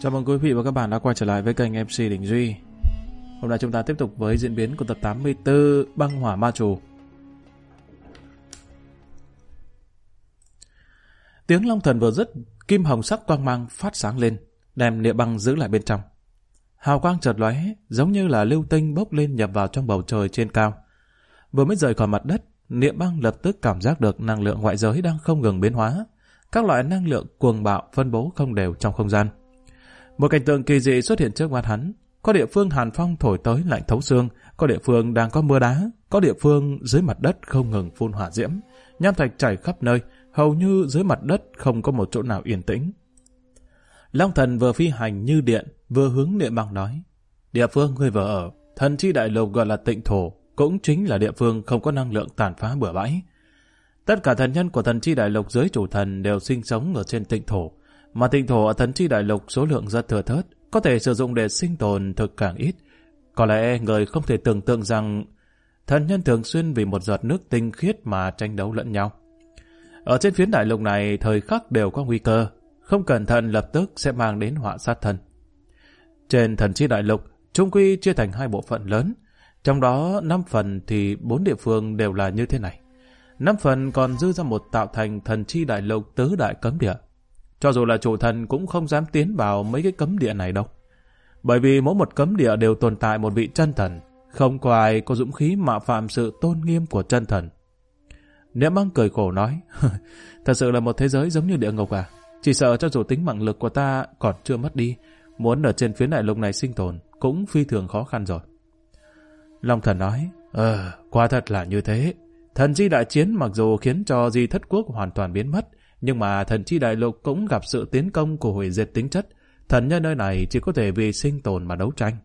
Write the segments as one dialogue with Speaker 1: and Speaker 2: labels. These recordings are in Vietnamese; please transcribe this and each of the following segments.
Speaker 1: Chào mừng quý vị và các bạn đã quay trở lại với kênh MC Đình Duy. Hôm nay chúng ta tiếp tục với diễn biến của tập 84 Băng Hỏa Ma Trù. Tiếng long thần vừa dứt, kim hồng sắc quang mang phát sáng lên, đem Niệm Băng giữ lại bên trong. Hào quang chợt lóe, giống như là lưu tinh bốc lên nhập vào trong bầu trời trên cao. Vừa mới rời khỏi mặt đất, Niệm Băng lập tức cảm giác được năng lượng ngoại giới đang không ngừng biến hóa. Các loại năng lượng cuồng bạo phân bố không đều trong không gian. Một cảnh tượng kỳ dị xuất hiện trước mắt hắn. Có địa phương hàn phong thổi tới lạnh thấu xương, có địa phương đang có mưa đá, có địa phương dưới mặt đất không ngừng phun hỏa diễm, nham thạch chảy khắp nơi, hầu như dưới mặt đất không có một chỗ nào yên tĩnh. Long thần vừa phi hành như điện, vừa hướng Niệm Băng nói: địa phương ngươi vừa ở, thần chi đại lục gọi là Tịnh Thổ, cũng chính là địa phương không có năng lượng tàn phá bừa bãi. Tất cả thần nhân của thần chi đại lục dưới chủ thần đều sinh sống ở trên Tịnh Thổ, mà Tịnh Thổ ở thần chi đại lục số lượng rất thừa thớt, có thể sử dụng để sinh tồn thực càng ít. Có lẽ người không thể tưởng tượng rằng thần nhân thường xuyên vì một giọt nước tinh khiết mà tranh đấu lẫn nhau. Ở trên phiến đại lục này thời khắc đều có nguy cơ, không cẩn thận lập tức sẽ mang đến họa sát thân. Trên thần chi đại lục, chung quy chia thành 2 bộ phận lớn, trong đó 5 phần thì 4 địa phương đều là như thế này. 5 phần còn dư ra một tạo thành thần chi đại lục tứ đại cấm địa. Cho dù là chủ thần cũng không dám tiến vào mấy cái cấm địa này đâu. Bởi vì mỗi một cấm địa đều tồn tại một vị chân thần, không có ai có dũng khí mạo phạm sự tôn nghiêm của chân thần. Niệm Băng cười khổ nói: thật sự là một thế giới giống như địa ngục à? Chỉ sợ cho dù tính mạng lực của ta còn chưa mất đi, muốn ở trên phiến đại lục này sinh tồn cũng phi thường khó khăn rồi. Long thần nói: quả thật là như thế. Thần chi đại chiến mặc dù khiến cho Di Thất Quốc hoàn toàn biến mất, nhưng mà thần chi đại lục cũng gặp sự tiến công của hủy diệt tính chất. Thần nhân nơi này chỉ có thể vì sinh tồn mà đấu tranh.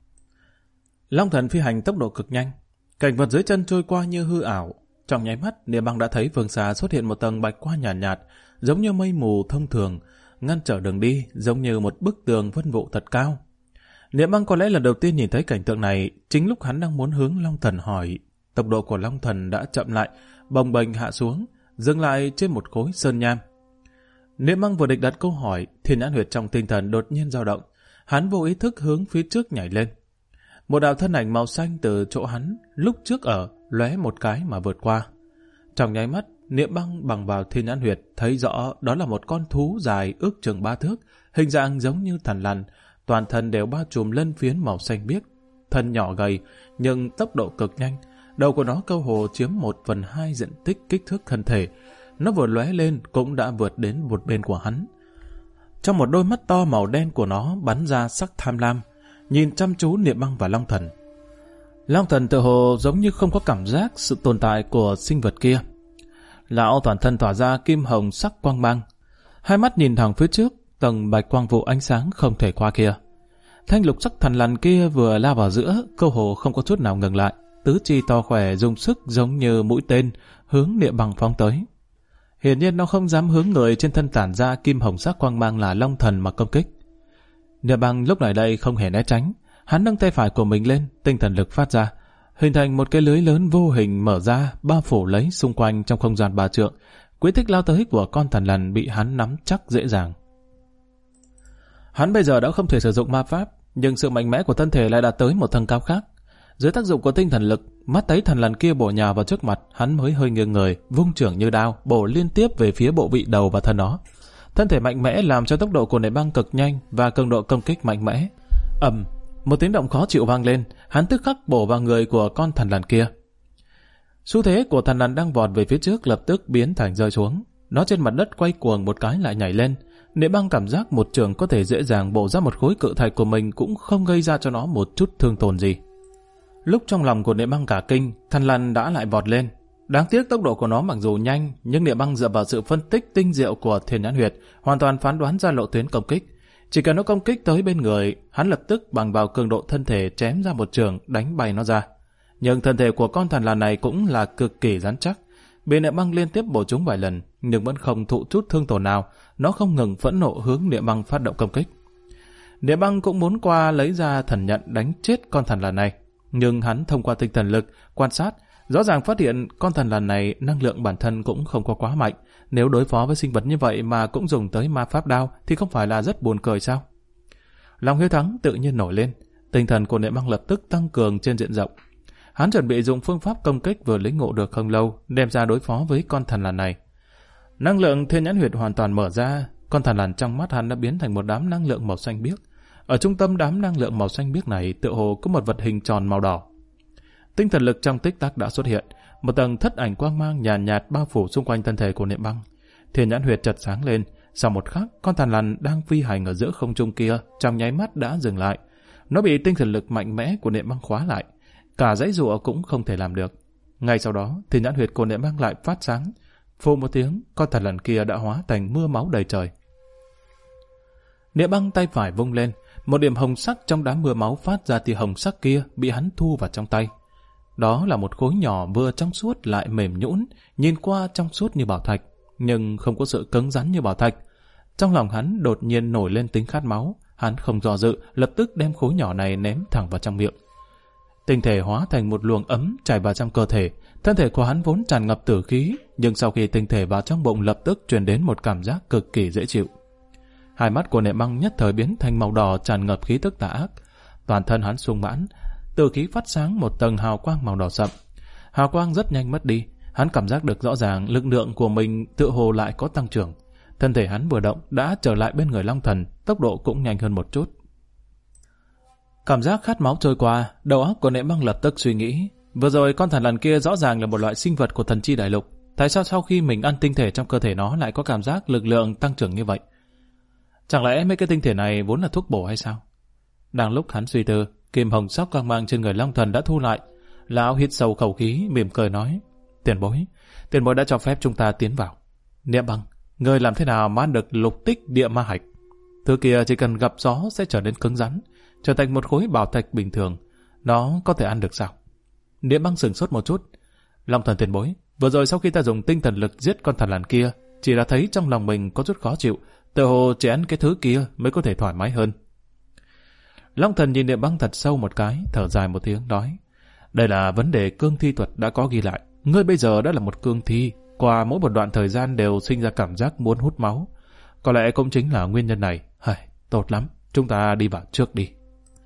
Speaker 1: Long thần phi hành tốc độ cực nhanh, cảnh vật dưới chân trôi qua như hư ảo. Trong nháy mắt, Niệm Băng đã thấy phương xa xuất hiện một tầng bạch quang nhàn nhạt, giống như mây mù thông thường, ngăn trở đường đi, giống như một bức tường vân vụ thật cao. Niệm Băng có lẽ lần đầu tiên nhìn thấy cảnh tượng này, chính lúc hắn đang muốn hướng Long thần hỏi. Tốc độ của Long thần đã chậm lại, bồng bềnh hạ xuống, dừng lại trên một khối sơn nham. Niệm Băng vừa định đặt câu hỏi, Thiên Nhãn Huyệt trong tinh thần đột nhiên dao động, hắn vô ý thức hướng phía trước nhảy lên. Một đạo thân ảnh màu xanh từ chỗ hắn lúc trước ở lóe một cái mà vượt qua. Trong nháy mắt, Niệm Băng bằng vào Thiên Nhãn Huyệt thấy rõ đó là một con thú dài ước chừng 3 thước, hình dạng giống như thằn lằn, toàn thân đều bao trùm lân phiến màu xanh biếc, thân nhỏ gầy nhưng tốc độ cực nhanh. Đầu của nó cơ hồ chiếm 1/2 diện tích kích thước thân thể. Nó vừa lóe lên cũng đã vượt đến một bên của hắn. Trong một đôi mắt to màu đen của nó bắn ra sắc tham lam, nhìn chăm chú Niệm Băng và Long thần. Long thần tự hồ giống như không có cảm giác sự tồn tại của sinh vật kia. Lão toàn thân tỏa ra kim hồng sắc quang mang, hai mắt nhìn thẳng phía trước, tầng bạch quang vụ ánh sáng không thể qua kia. Thanh lục sắc thằn lằn kia vừa lao vào giữa, cơ hồ không có chút nào ngừng lại. Tứ chi to khỏe dùng sức giống như mũi tên hướng Niệm Băng phóng tới. Hiển nhiên nó không dám hướng người trên thân tản ra kim hồng sắc quang mang là Long thần mà công kích. Niệm Băng lúc này đây không hề né tránh, hắn nâng tay phải của mình lên, tinh thần lực phát ra, hình thành một cái lưới lớn vô hình mở ra, bao phủ lấy xung quanh trong không gian 3 trượng. Quỹ tích lao tới của con thằn lằn bị hắn nắm chắc dễ dàng. Hắn bây giờ đã không thể sử dụng ma pháp, nhưng sự mạnh mẽ của thân thể lại đạt tới một tầng cao khác. Dưới tác dụng của tinh thần lực, mắt thấy thằn lằn kia bổ nhào vào trước mặt, hắn mới hơi nghiêng người, vung chưởng như đao, bổ liên tiếp về phía bộ vị đầu và thân nó. Thân thể mạnh mẽ làm cho tốc độ của Niệm Băng cực nhanh và cường độ công kích mạnh mẽ. Ầm, một tiếng động khó chịu vang lên, hắn tức khắc bổ vào người của con thằn lằn kia. Xu thế của thằn lằn đang vọt về phía trước lập tức biến thành rơi xuống. Nó trên mặt đất quay cuồng một cái lại nhảy lên. Niệm Băng cảm giác một chưởng có thể dễ dàng bổ ra một khối cự thạch của mình cũng không gây ra cho nó một chút thương tổn gì. Lúc trong lòng của Niệm Băng cả kinh, thằn lằn đã lại vọt lên. Đáng tiếc tốc độ của nó mặc dù nhanh, nhưng Niệm Băng dựa vào sự phân tích tinh diệu của Thiên Nhãn Huyệt, hoàn toàn phán đoán ra lộ tuyến công kích. Chỉ cần nó công kích tới bên người, hắn lập tức bằng vào cường độ thân thể chém ra một chưởng đánh bay nó ra. Nhưng thân thể của con thằn lằn này cũng là cực kỳ rắn chắc, bị Niệm Băng liên tiếp bổ trúng vài lần, nhưng vẫn không thụ chút thương tổn nào. Nó không ngừng phẫn nộ hướng Niệm Băng phát động công kích. Niệm Băng cũng muốn qua lấy ra thần nhận đánh chết con thằn lằn này, nhưng hắn thông qua tinh thần lực quan sát, rõ ràng phát hiện con thằn lằn này năng lượng bản thân cũng không có quá mạnh. Nếu đối phó với sinh vật như vậy mà cũng dùng tới ma pháp đao thì không phải là rất buồn cười sao? Lòng hiếu thắng tự nhiên nổi lên, tinh thần của Niệm Băng lập tức tăng cường trên diện rộng. Hắn chuẩn bị dùng phương pháp công kích vừa lĩnh ngộ được không lâu, đem ra đối phó với con thần lằn này. Năng lượng thiên nhãn huyệt hoàn toàn mở ra, con thần lằn trong mắt hắn đã biến thành một đám năng lượng màu xanh biếc. Ở trung tâm đám năng lượng màu xanh biếc này tựa hồ có một vật hình tròn màu đỏ. Tinh thần lực trong tích tắc đã xuất hiện, một tầng thất ảnh quang mang nhàn nhạt bao phủ xung quanh thân thể của Niệm Băng. Thiên nhãn huyệt chợt sáng lên, sau một khắc, con thần lằn đang phi hành ở giữa không trung kia trong nháy mắt đã dừng lại. Nó bị tinh thần lực mạnh mẽ của Niệm Băng khóa lại, cả giãy giụa cũng không thể làm được. Ngay sau đó, thiên nhãn huyệt của Niệm Băng lại phát sáng. Phù một tiếng, con thần lằn kia đã hóa thành mưa máu đầy trời. Niệm Băng tay phải vung lên, một điểm hồng sắc trong đám mưa máu phát ra tia hồng sắc kia bị hắn thu vào trong tay. Đó là một khối nhỏ vừa trong suốt lại mềm nhũn, nhìn qua trong suốt như bảo thạch, nhưng không có sự cứng rắn như bảo thạch. Trong lòng hắn đột nhiên nổi lên tính khát máu, hắn không do dự, lập tức đem khối nhỏ này ném thẳng vào trong miệng. Tinh thể hóa thành một luồng ấm chảy vào trong cơ thể, thân thể của hắn vốn tràn ngập tử khí, nhưng sau khi tinh thể vào trong bụng lập tức truyền đến một cảm giác cực kỳ dễ chịu. Hai mắt của Niệm Băng nhất thời biến thành màu đỏ tràn ngập khí tức tà ác, toàn thân hắn sung mãn, tử khí phát sáng một tầng hào quang màu đỏ sậm. Hào quang rất nhanh mất đi, hắn cảm giác được rõ ràng lực lượng của mình tựa hồ lại có tăng trưởng. Thân thể hắn vừa động đã trở lại bên người Long Thần, tốc độ cũng nhanh hơn một chút. Cảm giác khát máu trôi qua, đầu óc của Niệm Băng lập tức suy nghĩ, vừa rồi con thần lằn kia rõ ràng là một loại sinh vật của thần chi đại lục, tại sao sau khi mình ăn tinh thể trong cơ thể nó lại có cảm giác lực lượng tăng trưởng như vậy? Chẳng lẽ mấy cái tinh thể này vốn là thuốc bổ hay sao? Đang lúc hắn suy tư, kim hồng sắc quang mang trên người Long Thần đã thu lại. Lão hít sâu khẩu khí, mỉm cười nói: tiền bối đã cho phép chúng ta tiến vào. Niệm Băng, ngươi làm thế nào mà ăn được lục tích địa ma hạch? Thứ kia chỉ cần gặp gió sẽ trở nên cứng rắn, trở thành một khối bảo thạch bình thường. Nó có thể ăn được sao? Niệm Băng sửng sốt một chút. Long Thần tiền bối, vừa rồi sau khi ta dùng tinh thần lực giết con thần lằn kia, chỉ là thấy trong lòng mình có chút khó chịu, tựa hồ chỉ ăn cái thứ kia mới có thể thoải mái hơn. Long Thần nhìn Niệm Băng thật sâu một cái, thở dài một tiếng nói: đây là vấn đề cương thi thuật đã có ghi lại. Ngươi bây giờ đã là một cương thi, qua mỗi một đoạn thời gian đều sinh ra cảm giác muốn hút máu. Có lẽ cũng chính là nguyên nhân này. Tốt lắm, chúng ta đi vào trước đi.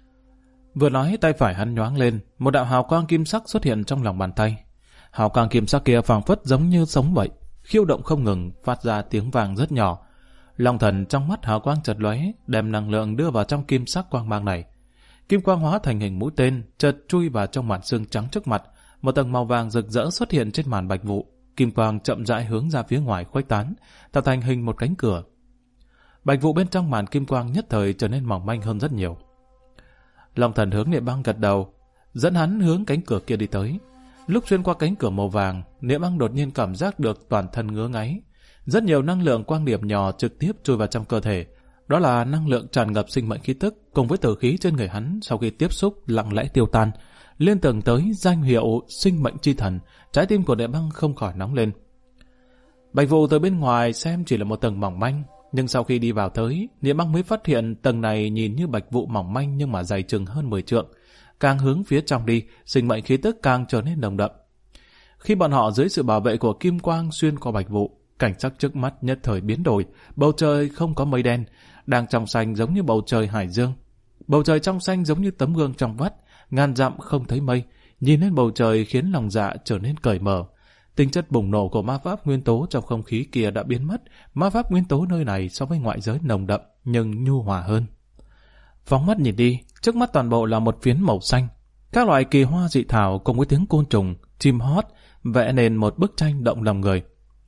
Speaker 1: Vừa nói, tay phải hắn nhoáng lên, một đạo hào quang kim sắc xuất hiện trong lòng bàn tay. Hào quang kim sắc kia phảng phất giống như sống vậy, khiêu động không ngừng, phát ra tiếng vang rất nhỏ. Long Thần trong mắt hào quang chợt lóe, đem năng lượng đưa vào trong kim sắc quang mang này. Kim quang hóa thành hình mũi tên, chợt chui vào trong màn xương trắng trước mặt. Một tầng màu vàng rực rỡ xuất hiện trên màn bạch vụ. Kim quang chậm rãi hướng ra phía ngoài khuếch tán, tạo thành hình một cánh cửa. Bạch vụ bên trong màn kim quang nhất thời trở nên mỏng manh hơn rất nhiều. Long Thần hướng Niệm Băng gật đầu, dẫn hắn hướng cánh cửa kia đi tới. Lúc xuyên qua cánh cửa màu vàng, Niệm Băng đột nhiên cảm giác được toàn thân ngứa ngáy. Rất nhiều năng lượng quang điểm nhỏ trực tiếp chui vào trong cơ thể. Đó là năng lượng tràn ngập sinh mệnh khí tức cùng với tử khí trên người hắn sau khi tiếp xúc lặng lẽ tiêu tan, liên tưởng tới danh hiệu sinh mệnh chi thần. Trái tim của Niệm Băng không khỏi nóng lên. Bạch vụ từ bên ngoài xem chỉ là một tầng mỏng manh, nhưng sau khi đi vào tới, Niệm Băng mới phát hiện tầng này nhìn như bạch vụ mỏng manh nhưng mà dày chừng hơn 10 trượng. Càng hướng phía trong đi, sinh mệnh khí tức càng trở nên nồng đậm. Khi bọn họ dưới sự bảo vệ của kim quang xuyên qua bạch vụ, cảnh sắc trước mắt nhất thời biến đổi. Bầu trời không có mây đen, đang trong xanh giống như bầu trời hải dương. Bầu trời trong xanh giống như tấm gương trong vắt, ngàn dặm không thấy mây. Nhìn lên bầu trời khiến lòng dạ trở nên cởi mở. Tính chất bùng nổ của ma pháp nguyên tố trong không khí kia đã biến mất. Ma pháp nguyên tố nơi này so với ngoại giới nồng đậm nhưng nhu hòa hơn. Phóng mắt nhìn đi, trước mắt toàn bộ là một phiến màu xanh. Các loại kỳ hoa dị thảo cùng với tiếng côn trùng, chim hót vẽ nên một bức tranh động lòng người.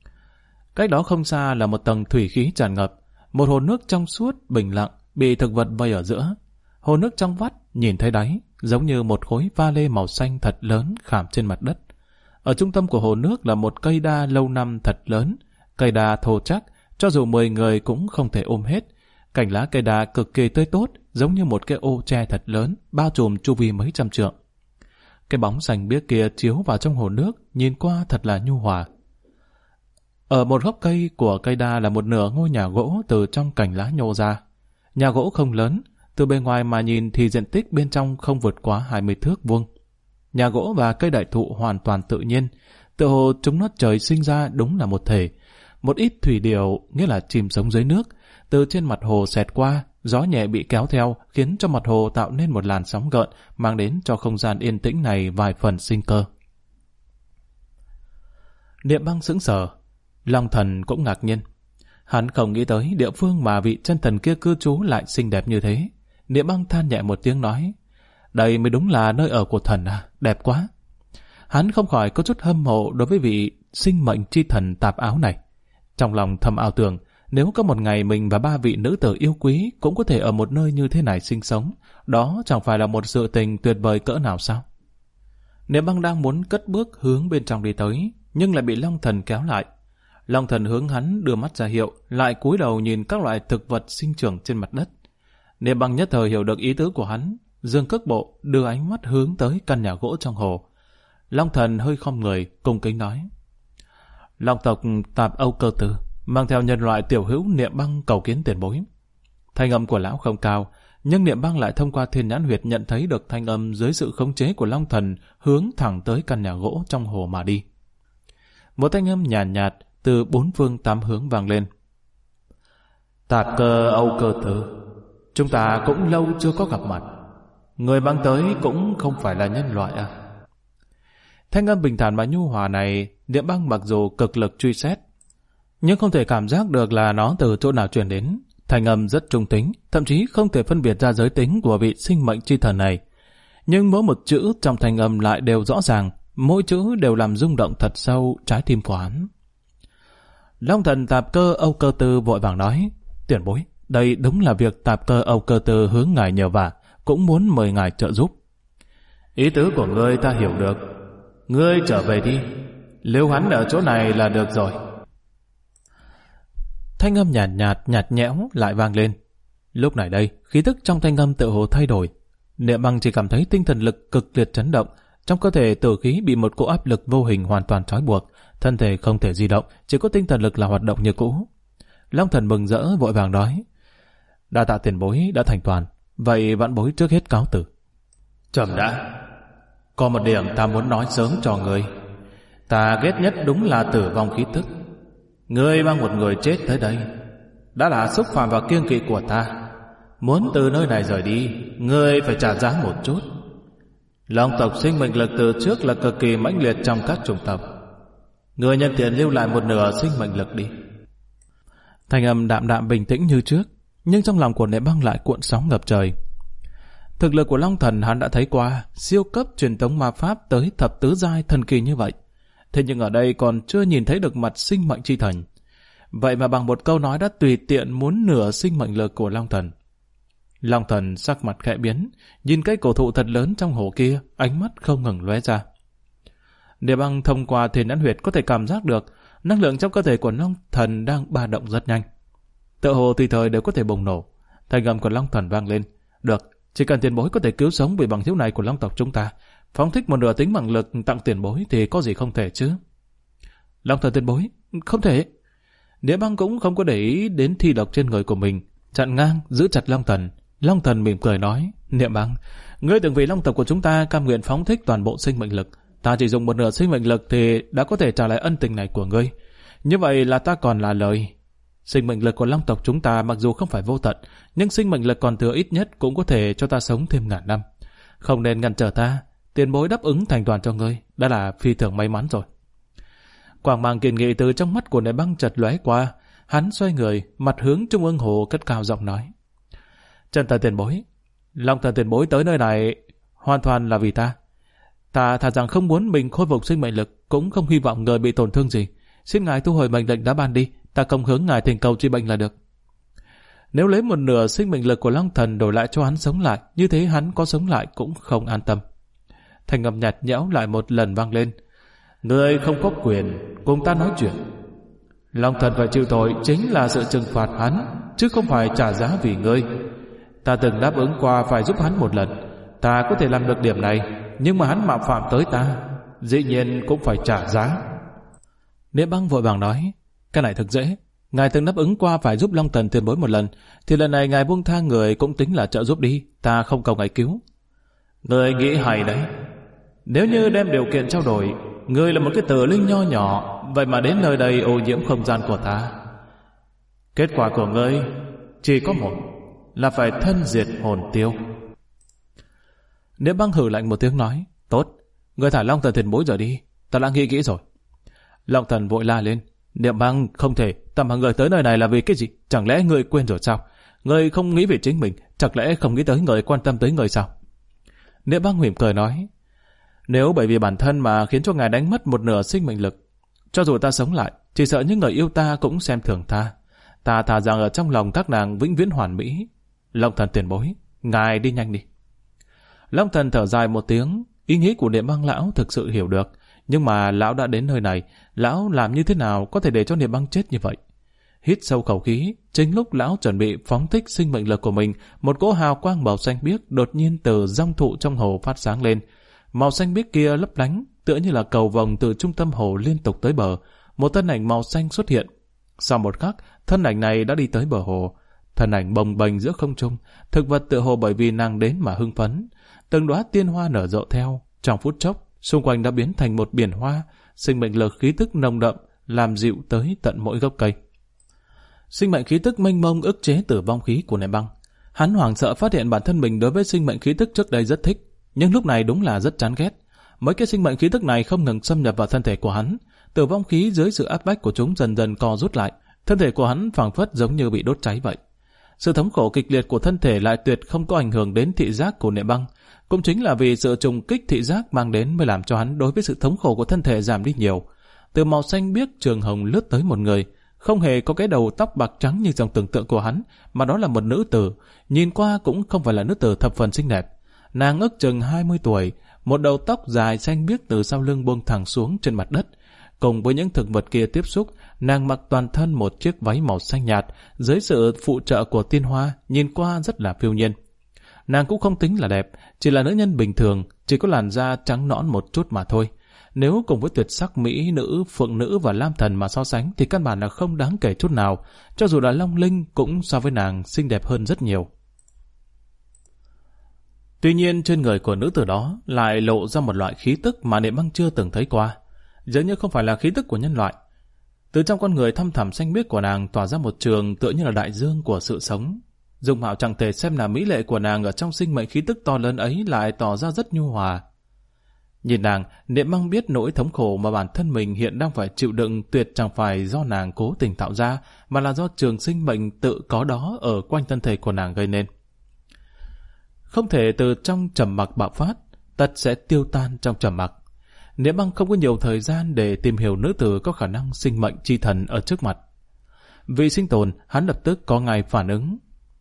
Speaker 1: Cách đó không xa là một tầng thủy khí tràn ngập, một hồ nước trong suốt bình lặng bị thực vật vây ở giữa. Hồ nước trong vắt nhìn thấy đáy, giống như một khối pha lê màu xanh thật lớn khảm trên mặt đất. Ở trung tâm của hồ nước là một cây đa lâu năm thật lớn, cây đa thô chắc, cho dù 10 người cũng không thể ôm hết. Cành lá cây đa cực kỳ tươi tốt, giống như một cái ô tre thật lớn, bao trùm chu vi mấy trăm trượng. Cái bóng xanh biếc kia chiếu vào trong hồ nước, nhìn qua thật là nhu hòa. Ở một gốc cây của cây đa là một nửa ngôi nhà gỗ từ trong cành lá nhô ra. Nhà gỗ không lớn, từ bề ngoài mà nhìn thì diện tích bên trong không vượt quá 20 thước vuông. Nhà gỗ và cây đại thụ hoàn toàn tự nhiên, tựa hồ chúng nó trời sinh ra đúng là một thể. Một ít thủy điểu, nghĩa là chim sống dưới nước, từ trên mặt hồ xẹt qua, Gió nhẹ bị kéo theo khiến cho mặt hồ tạo nên một làn sóng gợn, mang đến cho không gian yên tĩnh này vài phần sinh cơ. Niệm Băng sững sờ, Long Thần cũng ngạc nhiên. Hắn không nghĩ tới địa phương mà vị chân thần kia cư trú lại xinh đẹp như thế. Niệm Băng than nhẹ một tiếng nói, đây mới đúng là nơi ở của thần à, đẹp quá. Hắn không khỏi có chút hâm mộ đối với vị sinh mệnh chi thần tạp áo này. Trong lòng thầm ảo tưởng, nếu có một ngày mình và 3 vị nữ tử yêu quý cũng có thể ở một nơi như thế này sinh sống, đó chẳng phải là một sự tình tuyệt vời cỡ nào sao? Niệm Băng đang muốn cất bước hướng bên trong đi tới, nhưng lại bị Long Thần kéo lại. Long Thần hướng hắn đưa mắt ra hiệu, lại cúi đầu nhìn các loại thực vật sinh trưởng trên mặt đất. Niệm Băng nhất thời hiểu được ý tứ của hắn, dương cước bộ đưa ánh mắt hướng tới căn nhà gỗ trong hồ. Long Thần hơi khom người, cung kính nói, Long tộc Tạp Âu Cơ Tử mang theo nhân loại tiểu hữu Niệm Băng cầu kiến tiền bối. Thanh âm của lão không cao, nhưng Niệm Băng lại thông qua thiên nhãn huyệt nhận thấy được thanh âm dưới sự khống chế của Long Thần hướng thẳng tới căn nhà gỗ trong hồ mà đi. Một thanh âm nhàn nhạt từ 4 phương 8 hướng vang lên. Tạp Cơ Âu Cơ Tử, chúng ta cũng lâu chưa có gặp mặt. Người mang tới cũng không phải là nhân loại à? Thanh âm bình thản và nhu hòa này, Niệm Băng mặc dù cực lực truy xét, nhưng không thể cảm giác được là nó từ chỗ nào truyền đến. Thanh âm rất trung tính, thậm chí không thể phân biệt ra giới tính của vị sinh mệnh chi thần này. Nhưng mỗi một chữ trong thanh âm lại đều rõ ràng, mỗi chữ đều làm rung động thật sâu trái tim của hắn. Long Thần Tạp Cơ Âu Cơ Tư vội vàng nói, tiền bối, đây đúng là việc Tạp Cơ Âu Cơ Tư hướng ngài nhờ vả, cũng muốn mời ngài trợ giúp. Ý tứ của ngươi ta hiểu được, ngươi trở về đi, lưu hắn ở chỗ này là được rồi. Thanh âm nhạt nhẽo lại vang lên. Lúc này đây, khí tức trong thanh âm tự hồ thay đổi. Niệm Băng chỉ cảm thấy tinh thần lực cực liệt chấn động, trong cơ thể tử khí bị một cỗ áp lực vô hình hoàn toàn trói buộc, thân thể không thể di động, chỉ có tinh thần lực là hoạt động như cũ. Long Thần mừng rỡ vội vàng nói, đa tạ tiền bối đã thành toàn, vậy vãn bối trước hết cáo từ. Chậm đã, có một điểm ta muốn nói sớm cho ngươi. Ta ghét nhất đúng là tử vong khí tức. Ngươi mang một người chết tới đây đã là xúc phạm vào kiêng kỵ của ta. Muốn từ nơi này rời đi, ngươi phải trả giá một chút. Long tộc sinh mệnh lực từ trước là cực kỳ mãnh liệt trong các chủng tộc. Ngươi nhân tiện lưu lại một nửa sinh mệnh lực đi. Thanh âm đạm đạm bình tĩnh như trước, nhưng trong lòng của Niệm Băng lại cuộn sóng ngập trời. Thực lực của Long Thần hắn đã thấy qua, siêu cấp truyền thống ma pháp tới thập tứ giai thần kỳ như vậy. Thế nhưng ở đây còn chưa nhìn thấy được mặt sinh mệnh chi thần. Vậy mà bằng một câu nói đã tùy tiện muốn nửa sinh mệnh lực của Long Thần. Long Thần sắc mặt khẽ biến, nhìn cái cổ thụ thật lớn trong hồ kia, ánh mắt không ngừng lóe ra. Niệm Băng thông qua thiên nhãn huyệt có thể cảm giác được năng lượng trong cơ thể của Long Thần đang ba động rất nhanh. Tựa hồ tùy thời đều có thể bùng nổ. Thanh âm của Long Thần vang lên. Được, chỉ cần tiền bối có thể cứu sống vị bằng hữu này của Long tộc chúng ta, phóng thích một nửa tính mạng lực tặng tiền bối thì có gì không thể chứ? Long Thần tiền bối, không thể. Niệm Băng cũng không có để ý đến thi độc trên người của mình, chặn ngang giữ chặt Long Thần. Long Thần mỉm cười nói, Niệm Băng, ngươi từng vì Long tộc của chúng ta cam nguyện phóng thích toàn bộ sinh mệnh lực, ta chỉ dùng một nửa sinh mệnh lực thì đã có thể trả lại ân tình này của ngươi. Như vậy là ta còn là lời. Sinh mệnh lực của Long tộc chúng ta mặc dù không phải vô tận, nhưng sinh mệnh lực còn thừa ít nhất cũng có thể cho ta sống thêm ngàn năm. Không nên ngăn trở ta, tiền bối đáp ứng thành toàn cho ngươi, đã là phi thường may mắn rồi. Quang mang kiên nghị từ trong mắt của Niệm Băng chợt lóe qua, hắn xoay người, mặt hướng trung ương hồ cất cao giọng nói: Chân thần tiền bối, Long thần tiền bối tới nơi này hoàn toàn là vì ta. Ta thà rằng không muốn mình khôi phục sinh mệnh lực, cũng không hy vọng người bị tổn thương gì. Xin ngài thu hồi mệnh lệnh đã ban đi, ta không hướng ngài thỉnh cầu trị bệnh là được. Nếu lấy một nửa sinh mệnh lực của Long thần đổi lại cho hắn sống lại, như thế hắn có sống lại cũng không an tâm. Thanh âm nhạt nhẽo lại một lần vang lên: Ngươi không có quyền cùng ta nói chuyện. Long thần phải chịu tội chính là sự trừng phạt hắn, chứ không phải trả giá vì ngươi. Ta từng đáp ứng qua phải giúp hắn một lần, ta có thể làm được điểm này, nhưng mà hắn mạo phạm tới ta, dĩ nhiên cũng phải trả giá. Niệm Băng vội vàng nói: Cái này thực dễ, ngài từng đáp ứng qua phải giúp Long thần tiền bối một lần, thì lần này ngài buông tha người cũng tính là trợ giúp đi, ta không cầu ngài cứu. Ngươi nghĩ hay đấy. Nếu như đem điều kiện trao đổi, ngươi là một cái tử linh nho nhỏ, vậy mà đến nơi đây ô nhiễm không gian của ta. Kết quả của ngươi chỉ có một, là phải thân diệt hồn tiêu. Niệm Băng hừ lạnh một tiếng nói, tốt, người thả Long Thần tiền bối rời đi, ta đã nghĩ kỹ rồi. Long Thần vội la lên, Niệm Băng không thể, ta mà người tới nơi này là vì cái gì? Chẳng lẽ người quên rồi sao? Người không nghĩ về chính mình, chẳng lẽ không nghĩ tới người quan tâm tới người sao? Niệm Băng mỉm cười nói, nếu bởi vì bản thân mà khiến cho ngài đánh mất một nửa sinh mệnh lực, cho dù ta sống lại, chỉ sợ những người yêu ta cũng xem thường ta. Ta thà rằng ở trong lòng các nàng vĩnh viễn hoàn mỹ. Long Thần tiền bối, ngài đi nhanh đi. Long Thần thở dài một tiếng, ý nghĩ của Niệm Băng lão thực sự hiểu được, nhưng mà lão đã đến nơi này, lão làm như thế nào có thể để cho Niệm Băng chết như vậy? Hít sâu khẩu khí, chính lúc lão chuẩn bị phóng thích sinh mệnh lực của mình, một cỗ hào quang màu xanh biếc đột nhiên từ dòng thụ trong hồ phát sáng lên. Màu xanh biếc kia lấp lánh, tựa như là cầu vồng từ trung tâm hồ liên tục tới bờ. Một thân ảnh màu xanh xuất hiện. Sau một khắc, thân ảnh này đã đi tới bờ hồ. Thân ảnh bồng bềnh giữa không trung, thực vật tựa hồ bởi vì nàng đến mà hưng phấn. Từng đóa tiên hoa nở rộ theo, trong phút chốc, xung quanh đã biến thành một biển hoa, sinh mệnh lực khí tức nồng đậm, làm dịu tới tận mỗi gốc cây. Sinh mệnh khí tức mênh mông ức chế tử vong khí của Niệm Băng. Hắn hoảng sợ phát hiện bản thân mình đối với sinh mệnh khí tức trước đây rất thích, nhưng lúc này đúng là rất chán ghét. Mấy cái sinh mệnh khí tức này không ngừng xâm nhập vào thân thể của hắn, tử vong khí dưới sự áp bách của chúng dần dần co rút lại, thân thể của hắn phảng phất giống như bị đốt cháy vậy. Sự thống khổ kịch liệt của thân thể lại tuyệt không có ảnh hưởng đến thị giác của Niệm Băng, cũng chính là vì sự trùng kích thị giác mang đến mới làm cho hắn đối với sự thống khổ của thân thể giảm đi nhiều. Từ màu xanh biếc trường hồng lướt tới một người, không hề có cái đầu tóc bạc trắng như trong tưởng tượng của hắn, mà đó là một nữ tử, nhìn qua cũng không phải là nữ tử thập phần xinh đẹp. Nàng ước chừng 20 tuổi, một đầu tóc dài xanh biếc từ sau lưng buông thẳng xuống trên mặt đất. Cùng với những thực vật kia tiếp xúc, nàng mặc toàn thân một chiếc váy màu xanh nhạt, dưới sự phụ trợ của tiên hoa, nhìn qua rất là phiêu nhiên. Nàng cũng không tính là đẹp, chỉ là nữ nhân bình thường, chỉ có làn da trắng nõn một chút mà thôi. Nếu cùng với tuyệt sắc mỹ nữ, phượng nữ và lam thần mà so sánh thì căn bản là không đáng kể chút nào, cho dù là Long Linh cũng so với nàng xinh đẹp hơn rất nhiều. Tuy nhiên trên người của nữ tử đó lại lộ ra một loại khí tức mà Niệm Băng chưa từng thấy qua, dường như không phải là khí tức của nhân loại. Từ trong con người thâm thẳm xanh biếc của nàng tỏa ra một trường tựa như là đại dương của sự sống. Dung mạo chẳng thể xem là mỹ lệ của nàng ở trong sinh mệnh khí tức to lớn ấy lại tỏ ra rất nhu hòa. Nhìn nàng, Niệm Băng biết nỗi thống khổ mà bản thân mình hiện đang phải chịu đựng tuyệt chẳng phải do nàng cố tình tạo ra, mà là do trường sinh mệnh tự có đó ở quanh thân thể của nàng gây nên. Không thể từ trong trầm mặc bạo phát, tất sẽ tiêu tan trong trầm mặc. Niệm Băng không có nhiều thời gian để tìm hiểu nữ tử có khả năng sinh mệnh chi thần ở trước mặt. Vì sinh tồn, hắn lập tức có ngay phản ứng.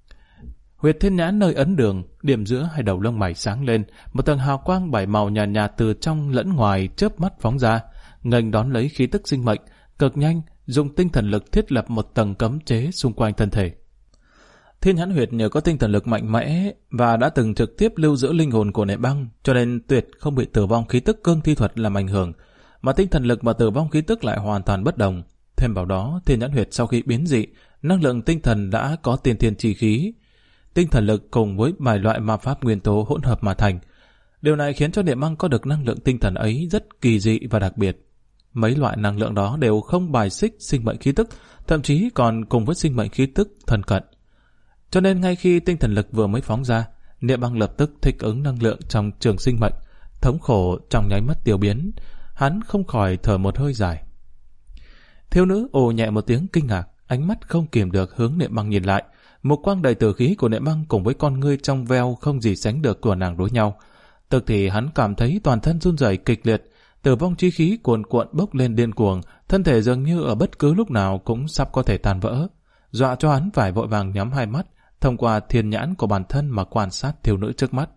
Speaker 1: Huyệt thiên nhãn nơi ấn đường, điểm giữa hai đầu lông mày sáng lên, một tầng hào quang bảy màu nhàn nhạt từ trong lẫn ngoài chớp mắt phóng ra, nghênh đón lấy khí tức sinh mệnh, cực nhanh, dùng tinh thần lực thiết lập một tầng cấm chế xung quanh thân thể. Thiên nhãn huyệt nhờ có tinh thần lực mạnh mẽ và đã từng trực tiếp lưu giữ linh hồn của Niệm Băng, cho nên tuyệt không bị tử vong khí tức cương thi thuật làm ảnh hưởng, mà tinh thần lực và tử vong khí tức lại hoàn toàn bất đồng. Thêm vào đó, thiên nhãn huyệt sau khi biến dị, năng lượng tinh thần đã có tiên thiên chi khí, tinh thần lực cùng với vài loại ma pháp nguyên tố hỗn hợp mà thành. Điều này khiến cho Niệm Băng có được năng lượng tinh thần ấy rất kỳ dị và đặc biệt. Mấy loại năng lượng đó đều không bài xích sinh mệnh khí tức, thậm chí còn cùng với sinh mệnh khí tức thân cận. Cho nên ngay khi tinh thần lực vừa mới phóng ra, Niệm Băng lập tức thích ứng năng lượng trong trường sinh mệnh, thống khổ trong nháy mắt tiêu biến, hắn không khỏi thở một hơi dài. Thiếu nữ ồ nhẹ một tiếng kinh ngạc, ánh mắt không kìm được hướng Niệm Băng nhìn lại. Một quang đầy tử khí của Niệm Băng cùng với con ngươi trong veo không gì sánh được của nàng đối nhau. Tức thì hắn cảm thấy toàn thân run rẩy kịch liệt, tử vong chi khí cuồn cuộn bốc lên điên cuồng, thân thể dường như ở bất cứ lúc nào cũng sắp có thể tan vỡ, dọa cho hắn phải vội vàng nhắm hai mắt, thông qua thiên nhãn của bản thân mà quan sát thiếu nữ trước mắt.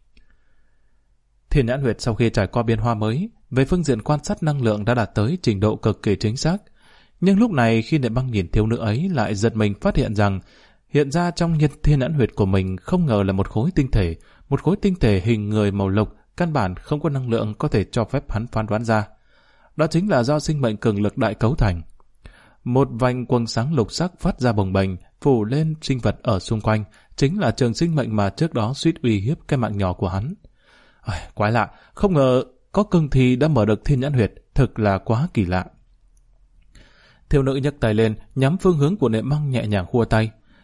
Speaker 1: Thiên nhãn huyệt sau khi trải qua biến hóa mới, về phương diện quan sát năng lượng đã đạt tới trình độ cực kỳ chính xác. Nhưng lúc này khi Niệm Băng nhìn thiếu nữ ấy lại giật mình phát hiện rằng hiện ra trong thiên nhãn huyệt của mình không ngờ là một khối tinh thể hình người màu lục, căn bản không có năng lượng có thể cho phép hắn phán đoán ra. Đó chính là do sinh mệnh cường lực đại cấu thành. Một vành quầng sáng lục sắc phát ra bồng bềnh, phủ lên sinh vật ở xung quanh, chính là trường sinh mệnh mà trước đó suýt uy hiếp cái mạng nhỏ của hắn. Quái lạ, không ngờ có cương thi đã mở được thiên nhãn huyệt, thực là quá kỳ lạ. Thiếu nữ nhấc tay lên, nhắm phương hướng của Niệm Băng nhẹ nhàng khua tay.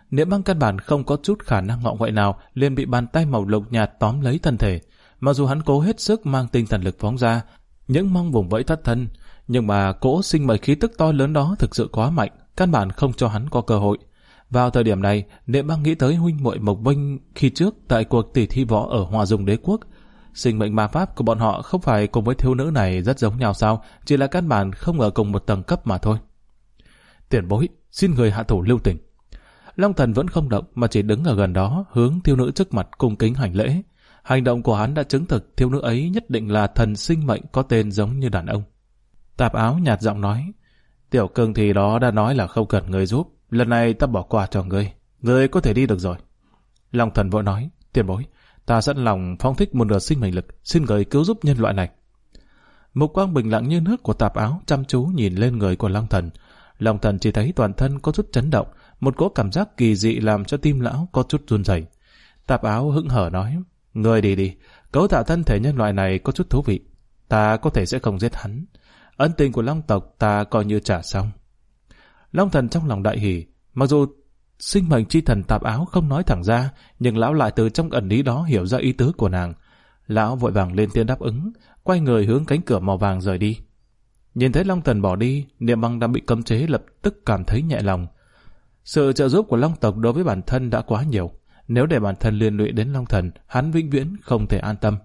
Speaker 1: Niệm Băng căn bản không có chút khả năng ngọ nguậy nào, liền bị bàn tay màu lục nhạt tóm lấy thân thể. Mặc dù hắn cố hết sức mang tinh thần lực phóng ra, những mong vùng vẫy thất thân, nhưng mà cỗ sinh mệnh khí tức to lớn đó thực sự quá mạnh, căn bản không cho hắn có cơ hội. Vào thời điểm này, Niệm Băng nghĩ tới huynh muội Mộc Vinh khi trước tại cuộc tỷ thi võ ở Hòa Dung Đế Quốc. Sinh mệnh ma pháp của bọn họ không phải cùng với thiếu nữ này rất giống nhau sao, chỉ là căn bản không ở cùng một tầng cấp mà thôi. Tiền bối, xin người hạ thủ lưu tình. Long Thần vẫn không động mà chỉ đứng ở gần đó, hướng thiếu nữ trước mặt cung kính hành lễ. Hành động của hắn đã chứng thực thiếu nữ ấy nhất định là thần sinh mệnh có tên giống như đàn ông. Tạp áo nhạt giọng nói, tiểu cương thì đó đã nói là không cần người giúp, lần này ta bỏ qua cho ngươi có thể đi được rồi. Long Thần vội nói, tiền bối, ta sẵn lòng phóng thích một nửa sinh mệnh lực, xin người cứu giúp nhân loại này. Mục quang bình lặng như nước của tạp áo chăm chú nhìn lên người của Long Thần. Long Thần chỉ thấy toàn thân có chút chấn động, một cỗ cảm giác kỳ dị làm cho tim lão có chút run rẩy. Tạp áo hững hở nói, ngươi đi, cấu tạo thân thể nhân loại này có chút thú vị, ta có thể sẽ không giết hắn. Ân tình của Long tộc ta coi như trả xong. Long Thần trong lòng đại hỉ, mặc dù sinh mệnh chi thần tạp áo không nói thẳng ra, nhưng lão lại từ trong ẩn ý đó hiểu ra ý tứ của nàng. Lão vội vàng lên tiếng đáp ứng, quay người hướng cánh cửa màu vàng rời đi. Nhìn thấy Long Thần bỏ đi, Niệm Băng đã bị cấm chế lập tức cảm thấy nhẹ lòng. Sự trợ giúp của Long tộc đối với bản thân đã quá nhiều, nếu để bản thân liên lụy đến Long Thần, hắn vĩnh viễn không thể an tâm.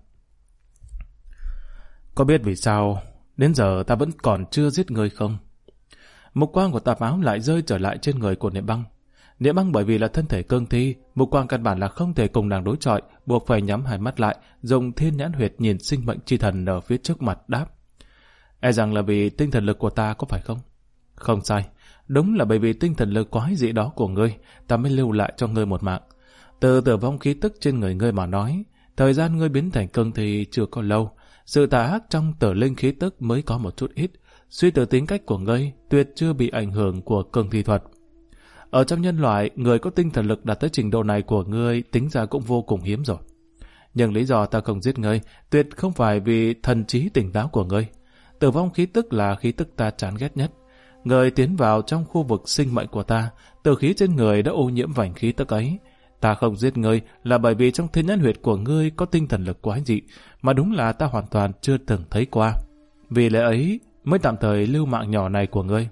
Speaker 1: Có biết vì sao đến giờ ta vẫn còn chưa giết ngươi không? Mục quang của tạp áo lại rơi trở lại trên người của Niệm Băng. Niệm Băng bởi vì là thân thể cương thi, mục quang căn bản là không thể cùng nàng đối chọi, buộc phải nhắm hai mắt lại, dùng thiên nhãn huyệt nhìn sinh mệnh chi thần ở phía trước mặt đáp. E rằng là vì tinh thần lực của ta có phải không? Không sai, đúng là bởi vì tinh thần lực quái dị đó của ngươi, ta mới lưu lại cho ngươi một mạng. Từ tử vong khí tức trên người ngươi mà nói, thời gian ngươi biến thành cương thi chưa có lâu, sự tà ác trong tử linh khí tức mới có một chút ít, suy từ tính cách của ngươi tuyệt chưa bị ảnh hưởng của cương thi thuật. Ở trong nhân loại, người có tinh thần lực đạt tới trình độ này của ngươi tính ra cũng vô cùng hiếm rồi. Nhưng lý do ta không giết ngươi tuyệt không phải vì thần trí tỉnh táo của ngươi. Tử vong khí tức là khí tức ta chán ghét nhất. Ngươi tiến vào trong khu vực sinh mệnh của ta, tử khí trên người đã ô nhiễm vành khí tức ấy. Ta không giết ngươi là bởi vì trong thiên nhãn huyệt của ngươi có tinh thần lực quái dị, mà đúng là ta hoàn toàn chưa từng thấy qua. Vì lẽ ấy mới tạm thời lưu mạng nhỏ này của ngươi.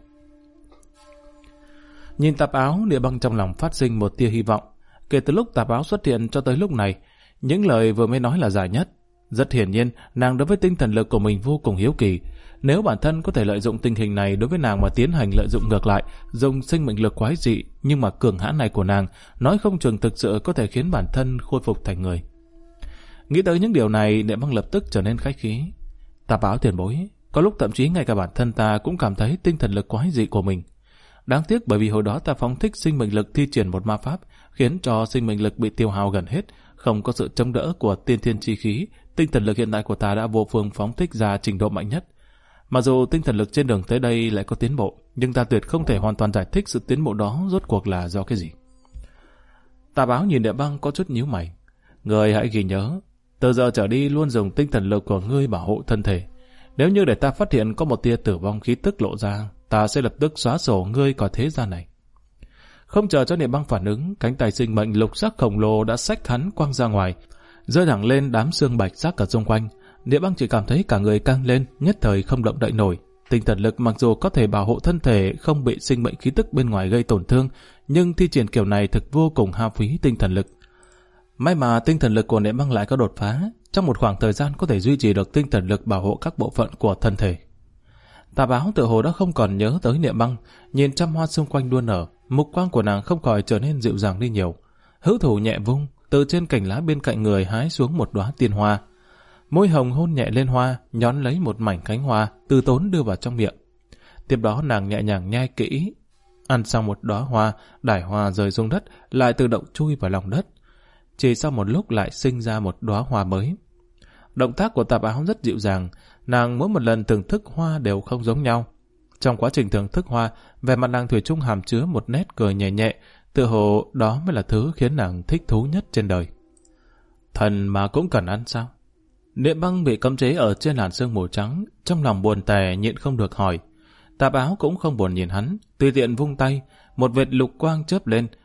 Speaker 1: Nhìn tạp áo, Niệm Băng trong lòng phát sinh một tia hy vọng. Kể từ lúc tạp áo xuất hiện cho tới lúc này, những lời vừa mới nói là dài nhất. Rất hiển nhiên, nàng đối với tinh thần lực của mình vô cùng hiếu kỳ. Nếu bản thân có thể lợi dụng tình hình này đối với nàng mà tiến hành lợi dụng ngược lại, dùng sinh mệnh lực quái dị nhưng mà cường hãn này của nàng, nói không chừng thực sự có thể khiến bản thân khôi phục thành người. Nghĩ tới những điều này, Niệm Băng lập tức trở nên khách khí. Tạp áo tiền bối, có lúc thậm chí ngay cả bản thân ta cũng cảm thấy tinh thần lực quái dị của mình. Đáng tiếc bởi vì hồi đó ta phóng thích sinh mệnh lực thi triển một ma pháp, khiến cho sinh mệnh lực bị tiêu hao gần hết, không có sự chống đỡ của tiên thiên chi khí, tinh thần lực hiện tại của ta đã vô phương phóng thích ra trình độ mạnh nhất. Mặc dù tinh thần lực trên đường tới đây lại có tiến bộ, nhưng ta tuyệt không thể hoàn toàn giải thích sự tiến bộ đó rốt cuộc là do cái gì. Tạp áo nhìn Niệm Băng có chút nhíu mày. Ngươi hãy ghi nhớ, từ giờ trở đi luôn dùng tinh thần lực của ngươi bảo hộ thân thể. Nếu như để ta phát hiện có một tia tử vong khí tức lộ ra, ta sẽ lập tức xóa sổ ngươi khỏi thế gian này. Không chờ cho Niệm Băng phản ứng, cánh tay sinh mệnh lục sắc khổng lồ đã xách hắn quăng ra ngoài, rơi thẳng lên đám xương bạch sắc ở xung quanh. Niệm Băng chỉ cảm thấy cả người căng lên, nhất thời không động đậy nổi. Tinh thần lực mặc dù có thể bảo hộ thân thể không bị sinh mệnh khí tức bên ngoài gây tổn thương, nhưng thi triển kiểu này thực vô cùng hao phí tinh thần lực. May mà tinh thần lực của Niệm Băng lại có đột phá, trong một khoảng thời gian có thể duy trì được tinh thần lực bảo hộ các bộ phận của thân thể. Tạp áo tự hồ đã không còn nhớ tới Niệm Băng, nhìn trăm hoa xung quanh đua nở, mục quang của nàng không khỏi trở nên dịu dàng đi nhiều. Hữu thủ nhẹ vung, từ trên cành lá bên cạnh người hái xuống một đóa tiên hoa. Môi hồng hôn nhẹ lên hoa, nhón lấy một mảnh cánh hoa, từ tốn đưa vào trong miệng. Tiếp đó nàng nhẹ nhàng nhai kỹ, ăn xong một đóa hoa, đải hoa rơi xuống đất, lại tự động chui vào lòng đất. Chỉ sau một lúc lại sinh ra một đóa hoa mới. Động tác của tạp áo rất dịu dàng, nàng mỗi một lần thưởng thức hoa đều không giống nhau. Trong quá trình thưởng thức hoa, vẻ mặt nàng thủy chung hàm chứa một nét cười nhẹ nhẹ, tựa hồ đó mới là thứ khiến nàng thích thú nhất trên đời. Thần mà cũng cần ăn sao? Niệm Băng bị cấm chế ở trên làn sương mù trắng, trong lòng buồn tẻ nhịn không được hỏi. Tạp áo cũng không buồn nhìn hắn, tùy tiện vung tay, một vệt lục quang chớp lên,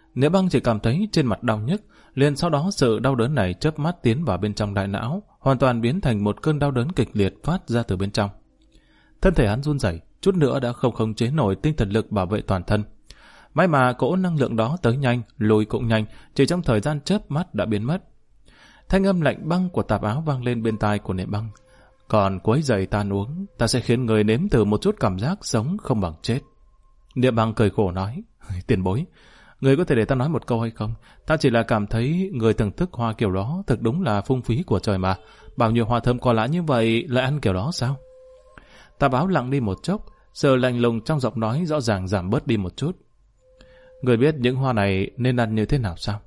Speaker 1: Niệm Băng chỉ cảm thấy trên mặt đau nhức, liền sau đó sự đau đớn này chớp mắt tiến vào bên trong đại não, hoàn toàn biến thành một cơn đau đớn kịch liệt phát ra từ bên trong. Thân thể hắn run rẩy, chút nữa đã không khống chế nổi tinh thần lực bảo vệ toàn thân. May mà cỗ năng lượng đó tới nhanh, lùi cũng nhanh, chỉ trong thời gian chớp mắt đã biến mất. Thanh âm lạnh băng của tạp áo vang lên bên tai của Niệm Băng. Còn quấy giày tan uống, ta sẽ khiến người nếm thử một chút cảm giác sống không bằng chết. Niệm Băng cười khổ nói, tiền bối, người có thể để ta nói một câu hay không? Ta chỉ là cảm thấy người thưởng thức hoa kiểu đó thực đúng là phung phí của trời mà. Bao nhiêu hoa thơm có lạ như vậy lại ăn kiểu đó sao? Tạp áo lặng đi một chốc, sự lạnh lùng trong giọng nói rõ ràng giảm bớt đi một chút. Người biết những hoa này nên ăn như thế nào sao?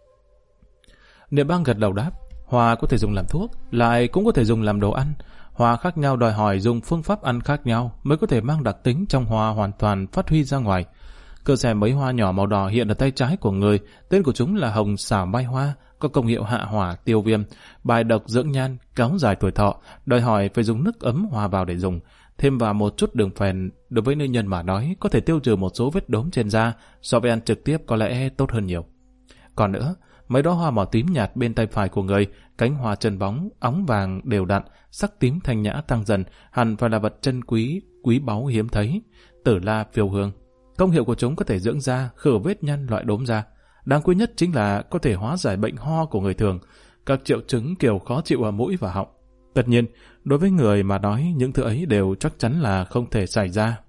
Speaker 1: Niệm Băng gật đầu đáp, hoa có thể dùng làm thuốc, lại cũng có thể dùng làm đồ ăn. Hoa khác nhau đòi hỏi dùng phương pháp ăn khác nhau mới có thể mang đặc tính trong hoa hoàn toàn phát huy ra ngoài. Cứ xem mấy hoa nhỏ màu đỏ hiện ở tay trái của người, tên của chúng là hồng xảo mai hoa, có công hiệu hạ hỏa, tiêu viêm, bài độc dưỡng nhan, kéo dài tuổi thọ, đòi hỏi phải dùng nước ấm hòa vào để dùng. Thêm vào một chút đường phèn, đối với nữ nhân mà nói, có thể tiêu trừ một số vết đốm trên da, so với ăn trực tiếp có lẽ tốt hơn nhiều. Còn nữa, mấy đóa hoa màu tím nhạt bên tay phải của người, cánh hoa chân bóng, óng vàng đều đặn, sắc tím thanh nhã tăng dần, hẳn phải là vật chân quý, quý báu hiếm thấy. Tử la phiêu hương. Công hiệu của chúng có thể dưỡng da, khử vết nhăn, loại đốm da. Đáng quý nhất chính là có thể hóa giải bệnh ho của người thường, các triệu chứng kiểu khó chịu ở mũi và họng. Tất nhiên, đối với người mà nói những thứ ấy đều chắc chắn là không thể xảy ra.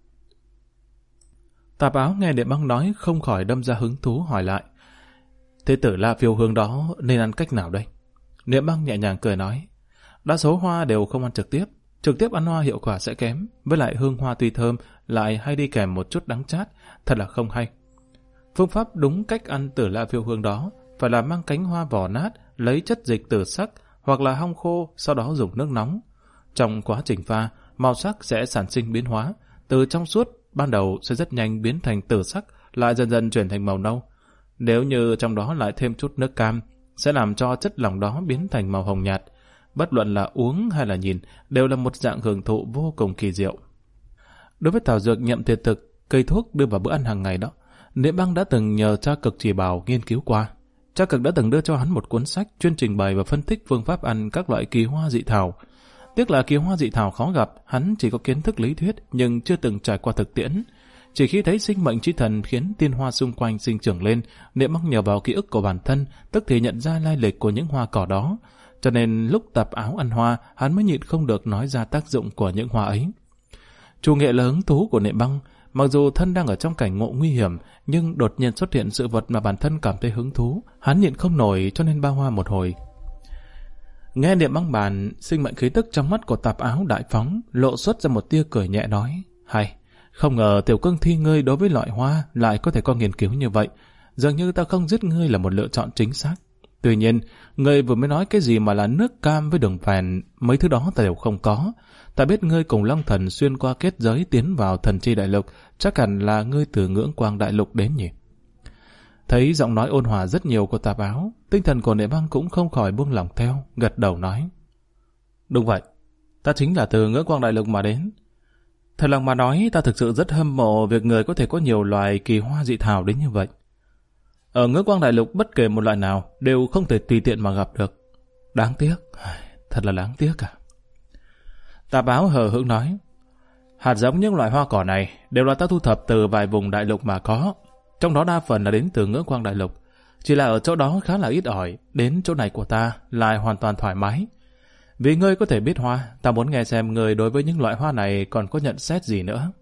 Speaker 1: Tạp áo nghe Niệm Băng nói không khỏi đâm ra hứng thú hỏi lại. Thế tử la phiêu hương đó nên ăn cách nào đây? Niệm Băng nhẹ nhàng cười nói. Đa số hoa đều không ăn trực tiếp. Trực tiếp ăn hoa hiệu quả sẽ kém, với lại hương hoa tuy thơm lại hay đi kèm một chút đắng chát, thật là không hay. Phương pháp đúng cách ăn tử la phiêu hương đó phải là mang cánh hoa vỏ nát, lấy chất dịch tử sắc hoặc là hong khô, sau đó dùng nước nóng. Trong quá trình pha, màu sắc sẽ sản sinh biến hóa, từ trong suốt ban đầu sẽ rất nhanh biến thành tử sắc, lại dần dần chuyển thành màu nâu. Nếu như trong đó lại thêm chút nước cam, sẽ làm cho chất lỏng đó biến thành màu hồng nhạt. Bất luận là uống hay là nhìn, đều là một dạng hưởng thụ vô cùng kỳ diệu. Đối với thảo dược nhậm tuyệt thực, cây thuốc đưa vào bữa ăn hàng ngày đó, Niệm Băng đã từng nhờ cha Cực chỉ bảo nghiên cứu qua. Cha Cực đã từng đưa cho hắn một cuốn sách chuyên trình bày và phân tích phương pháp ăn các loại kỳ hoa dị thảo. Tiếc là kỳ hoa dị thảo khó gặp, hắn chỉ có kiến thức lý thuyết nhưng chưa từng trải qua thực tiễn. Chỉ khi thấy sinh mệnh chí thần khiến tiên hoa xung quanh sinh trưởng lên, Niệm Băng nhờ vào ký ức của bản thân, tức thì nhận ra lai lịch của những hoa cỏ đó. Cho nên lúc Tạp áo ăn hoa, hắn mới nhịn không được nói ra tác dụng của những hoa ấy. Chủ nghệ là hứng thú của Niệm Băng, mặc dù thân đang ở trong cảnh ngộ nguy hiểm, nhưng đột nhiên xuất hiện sự vật mà bản thân cảm thấy hứng thú, hắn nhịn không nổi cho nên bao hoa một hồi. Nghe Niệm Băng bàn, sinh mệnh khí tức trong mắt của Tạp áo đại phóng, lộ xuất ra một tia cười nhẹ nói, hay, không ngờ tiểu cương thi ngươi đối với loại hoa lại có thể có nghiên cứu như vậy, dường như ta không giết ngươi là một lựa chọn chính xác. Tuy nhiên, ngươi vừa mới nói cái gì mà là nước cam với đường phèn, mấy thứ đó ta đều không có. Ta biết ngươi cùng Long Thần xuyên qua kết giới tiến vào thần chi đại lục, chắc hẳn là ngươi từ ngưỡng quang đại lục đến nhỉ. Thấy giọng nói ôn hòa rất nhiều của Tạp áo, tinh thần của Niệm Băng cũng không khỏi buông lỏng theo, gật đầu nói. Đúng vậy, ta chính là từ ngưỡng quang đại lục mà đến. Thật lòng mà nói, ta thực sự rất hâm mộ việc người có thể có nhiều loài kỳ hoa dị thảo đến như vậy. Ở ngưỡng quang đại lục bất kể một loại nào đều không thể tùy tiện mà gặp được. Đáng tiếc, thật là đáng tiếc cả. Tạp áo hờ hững nói, hạt giống những loại hoa cỏ này đều là ta thu thập từ vài vùng đại lục mà có, trong đó đa phần là đến từ ngưỡng quang đại lục. Chỉ là ở chỗ đó khá là ít ỏi, đến chỗ này của ta lại hoàn toàn thoải mái. Vì ngươi có thể biết hoa, ta muốn nghe xem ngươi đối với những loại hoa này còn có nhận xét gì nữa.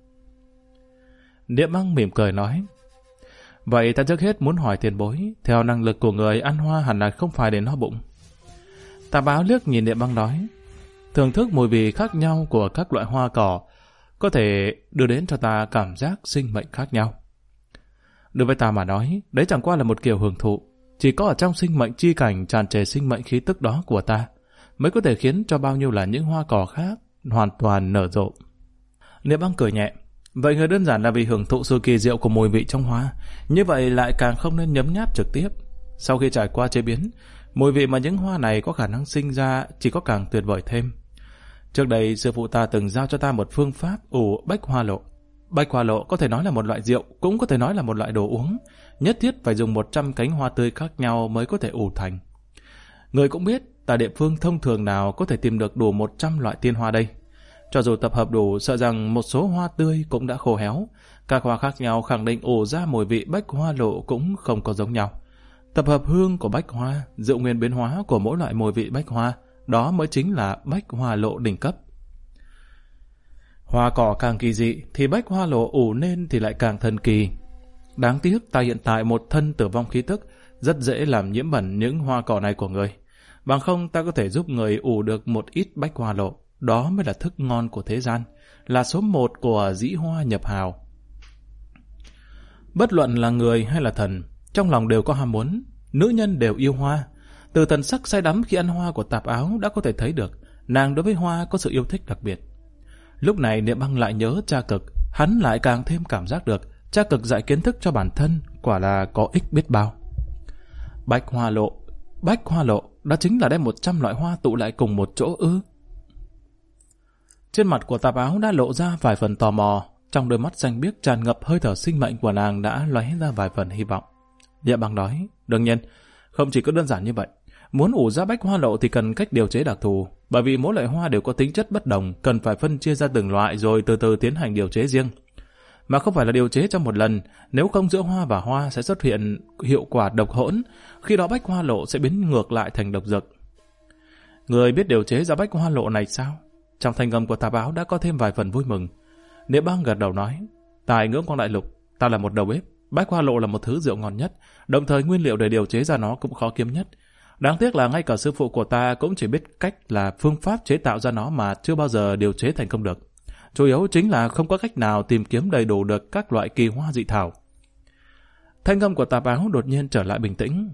Speaker 1: Niệm Băng mỉm cười nói, vậy ta trước hết muốn hỏi tiền bối, theo năng lực của người ăn hoa hẳn là không phải để no bụng. Tạp áo liếc nhìn Niệm Băng nói, thưởng thức mùi vị khác nhau của các loại hoa cỏ có thể đưa đến cho ta cảm giác sinh mệnh khác nhau. Đối với ta mà nói, đấy chẳng qua là một kiểu hưởng thụ. Chỉ có ở trong sinh mệnh chi cảnh tràn trề sinh mệnh khí tức đó của ta mới có thể khiến cho bao nhiêu là những hoa cỏ khác hoàn toàn nở rộ. Niệm Băng cười nhẹ, vậy người đơn giản là vì hưởng thụ sự kỳ diệu của mùi vị trong hoa, như vậy lại càng không nên nhấm nháp trực tiếp. Sau khi trải qua chế biến, mùi vị mà những hoa này có khả năng sinh ra chỉ có càng tuyệt vời thêm. Trước đây sư phụ ta từng giao cho ta một phương pháp ủ bách hoa lộ. Bách hoa lộ có thể nói là một loại rượu, cũng có thể nói là một loại đồ uống. Nhất thiết phải dùng 100 cánh hoa tươi khác nhau mới có thể ủ thành. Người cũng biết, tại địa phương thông thường nào có thể tìm được đủ 100 loại tiên hoa đây. Cho dù tập hợp đủ, sợ rằng một số hoa tươi cũng đã khô héo. Các hoa khác nhau khẳng định ủ ra mùi vị bách hoa lộ cũng không có giống nhau. Tập hợp hương của bách hoa, giữ nguyên biến hóa của mỗi loại mùi vị bách hoa, đó mới chính là bách hoa lộ đỉnh cấp. Hoa cỏ càng kỳ dị thì bách hoa lộ ủ nên thì lại càng thần kỳ. Đáng tiếc ta hiện tại một thân tử vong khí tức, rất dễ làm nhiễm bẩn những hoa cỏ này của người. Bằng không ta có thể giúp người ủ được một ít bách hoa lộ. Đó mới là thức ngon của thế gian, là số 1 của dĩ hoa nhập hào. Bất luận là người hay là thần, trong lòng đều có ham muốn. Nữ nhân đều yêu hoa. Từ thần sắc say đắm khi ăn hoa của Tạp Áo đã có thể thấy được nàng đối với hoa có sự yêu thích đặc biệt. Lúc này Niệm Băng lại nhớ Cha Cực, hắn lại càng thêm cảm giác được Cha Cực dạy kiến thức cho bản thân quả là có ích biết bao. Bách hoa lộ, đó chính là đem 100 loại hoa tụ lại cùng một chỗ ư? Trên mặt của Tạp Áo đã lộ ra vài phần tò mò, trong đôi mắt xanh biếc tràn ngập hơi thở sinh mệnh của nàng đã lóe ra vài phần hy vọng. Niệm Băng nói, đương nhiên, không chỉ có đơn giản như vậy. Muốn ủ ra bách hoa lộ thì cần cách điều chế đặc thù, bởi vì mỗi loại hoa đều có tính chất bất đồng, cần phải phân chia ra từng loại rồi từ từ tiến hành điều chế riêng. Mà không phải là điều chế trong một lần, nếu không giữa hoa và hoa sẽ xuất hiện hiệu quả độc hỗn, khi đó bách hoa lộ sẽ biến ngược lại thành độc dược. Người biết điều chế ra bách hoa lộ này sao? Trong thanh âm của Tạp Áo đã có thêm vài phần vui mừng. Niệm Băng gật đầu nói, tại Ngưỡng Quang Đại Lục, ta là một đầu bếp, bách hoa lộ là một thứ rượu ngon nhất, đồng thời nguyên liệu để điều chế ra nó cũng khó kiếm nhất. Đáng tiếc là ngay cả sư phụ của ta cũng chỉ biết cách là phương pháp chế tạo ra nó mà chưa bao giờ điều chế thành công được. Chủ yếu chính là không có cách nào tìm kiếm đầy đủ được các loại kỳ hoa dị thảo. Thanh âm của Tạp Áo đột nhiên trở lại bình tĩnh.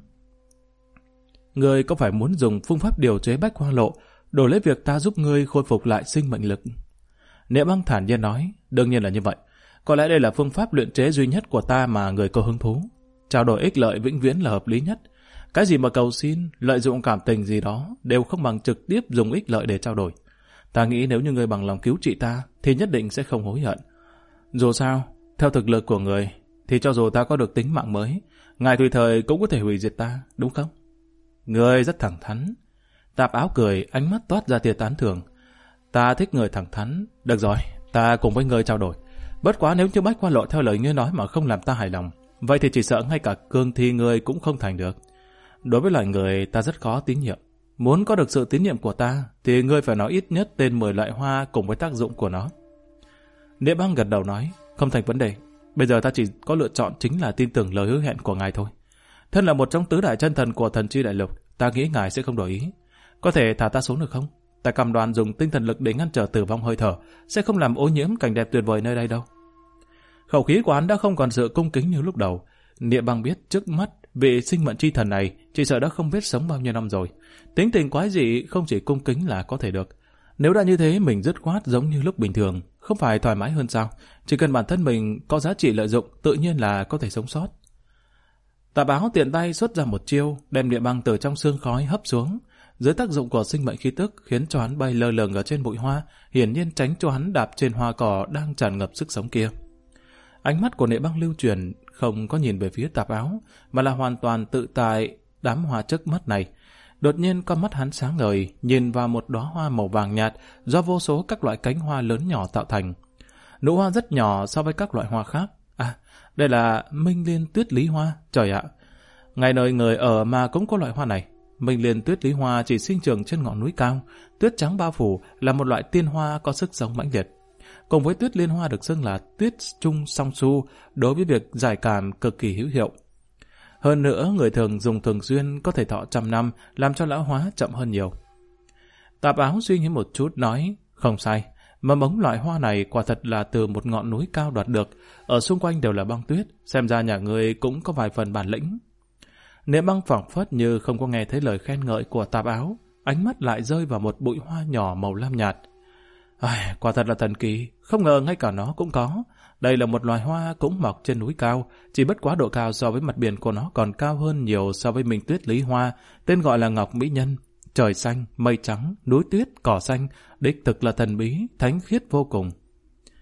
Speaker 1: Ngươi có phải muốn dùng phương pháp điều chế bách hoa lộ đổi lấy việc ta giúp ngươi khôi phục lại sinh mệnh lực? Niệm Băng thản nhiên nói, đương nhiên là như vậy. Có lẽ đây là phương pháp luyện chế duy nhất của ta mà người có hứng thú. Trao đổi ích lợi vĩnh viễn là hợp lý nhất. Cái gì mà cầu xin, lợi dụng cảm tình gì đó đều không bằng trực tiếp dùng ích lợi để trao đổi. Ta nghĩ nếu như người bằng lòng cứu trị ta thì nhất định sẽ không hối hận. Dù sao, theo thực lực của người thì cho dù ta có được tính mạng mới, ngài tùy thời cũng có thể hủy diệt ta, đúng không? Người rất thẳng thắn. Tạp Áo cười, ánh mắt toát ra tia tán thưởng. Ta thích người thẳng thắn. Được rồi, ta cùng với người trao đổi. Bất quá nếu như bách hoa lộ theo lời ngươi nói mà không làm ta hài lòng, vậy thì chỉ sợ ngay cả cương thi ngươi cũng không thành được. Đối với loài người ta rất khó tín nhiệm. Muốn có được sự tín nhiệm của ta thì ngươi phải nói ít nhất tên 10 loại hoa cùng với tác dụng của nó. Niệm Băng gật đầu nói, không thành vấn đề. Bây giờ ta chỉ có lựa chọn chính là tin tưởng lời hứa hẹn của ngài thôi. Thân là một trong tứ đại chân thần của thần chi đại lục, ta nghĩ ngài sẽ không đổi ý. Có thể thả ta xuống được không? Ta cam đoan dùng tinh thần lực để ngăn trở tử vong hơi thở, sẽ không làm ô nhiễm cảnh đẹp tuyệt vời nơi đây đâu. Khẩu khí của hắn đã không còn sự cung kính như lúc đầu. Niệm Băng biết trước mắt vị sinh mệnh chi thần này chỉ sợ đã không biết sống bao nhiêu năm rồi. Tính tình quái dị không chỉ cung kính là có thể được. Nếu đã như thế mình dứt khoát giống như lúc bình thường, không phải thoải mái hơn sao? Chỉ cần bản thân mình có giá trị lợi dụng, tự nhiên là có thể sống sót. Tạp Áo tiện tay xuất ra một chiêu, đem Niệm Băng từ trong sương khói hấp xuống. Dưới tác dụng của sinh mệnh khí tức khiến cho hắn bay lơ lửng ở trên bụi hoa, hiển nhiên tránh cho hắn đạp trên hoa cỏ đang tràn ngập sức sống kia. Ánh mắt của Niệm Băng lưu chuyển, không có nhìn về phía Tạp Áo, mà là hoàn toàn tự tại đám hoa trước mắt này. Đột nhiên con mắt hắn sáng ngời, nhìn vào một đóa hoa màu vàng nhạt do vô số các loại cánh hoa lớn nhỏ tạo thành. Nụ hoa rất nhỏ so với các loại hoa khác. À, đây là Minh Liên Tuyết Lý Hoa. Trời ạ, ngày nơi người ở mà cũng có loại hoa này. Minh Liên Tuyết Lý Hoa chỉ sinh trưởng trên ngọn núi cao, tuyết trắng bao phủ, là một loại tiên hoa có sức sống mãnh liệt. Cùng với tuyết liên hoa được xưng là tuyết trung song su, đối với việc giải cảm cực kỳ hữu hiệu. Hơn nữa, người thường dùng thường xuyên có thể thọ 100 năm, làm cho lão hóa chậm hơn nhiều. Tạp Áo suy nghĩ một chút nói, không sai, mầm mống loại hoa này quả thật là từ một ngọn núi cao đoạt được, ở xung quanh đều là băng tuyết, xem ra nhà ngươi cũng có vài phần bản lĩnh. Niệm Băng phảng phất như không có nghe thấy lời khen ngợi của Tạp Áo, ánh mắt lại rơi vào một bụi hoa nhỏ màu lam nhạt. Quả thật là thần kỳ, không ngờ ngay cả nó cũng có. Đây là một loài hoa cũng mọc trên núi cao, chỉ bất quá độ cao so với mặt biển của nó còn cao hơn nhiều so với Minh Tuyết Lý Hoa, tên gọi là Ngọc Mỹ Nhân. Trời xanh, mây trắng, núi tuyết, cỏ xanh, đích thực là thần bí, thánh khiết vô cùng.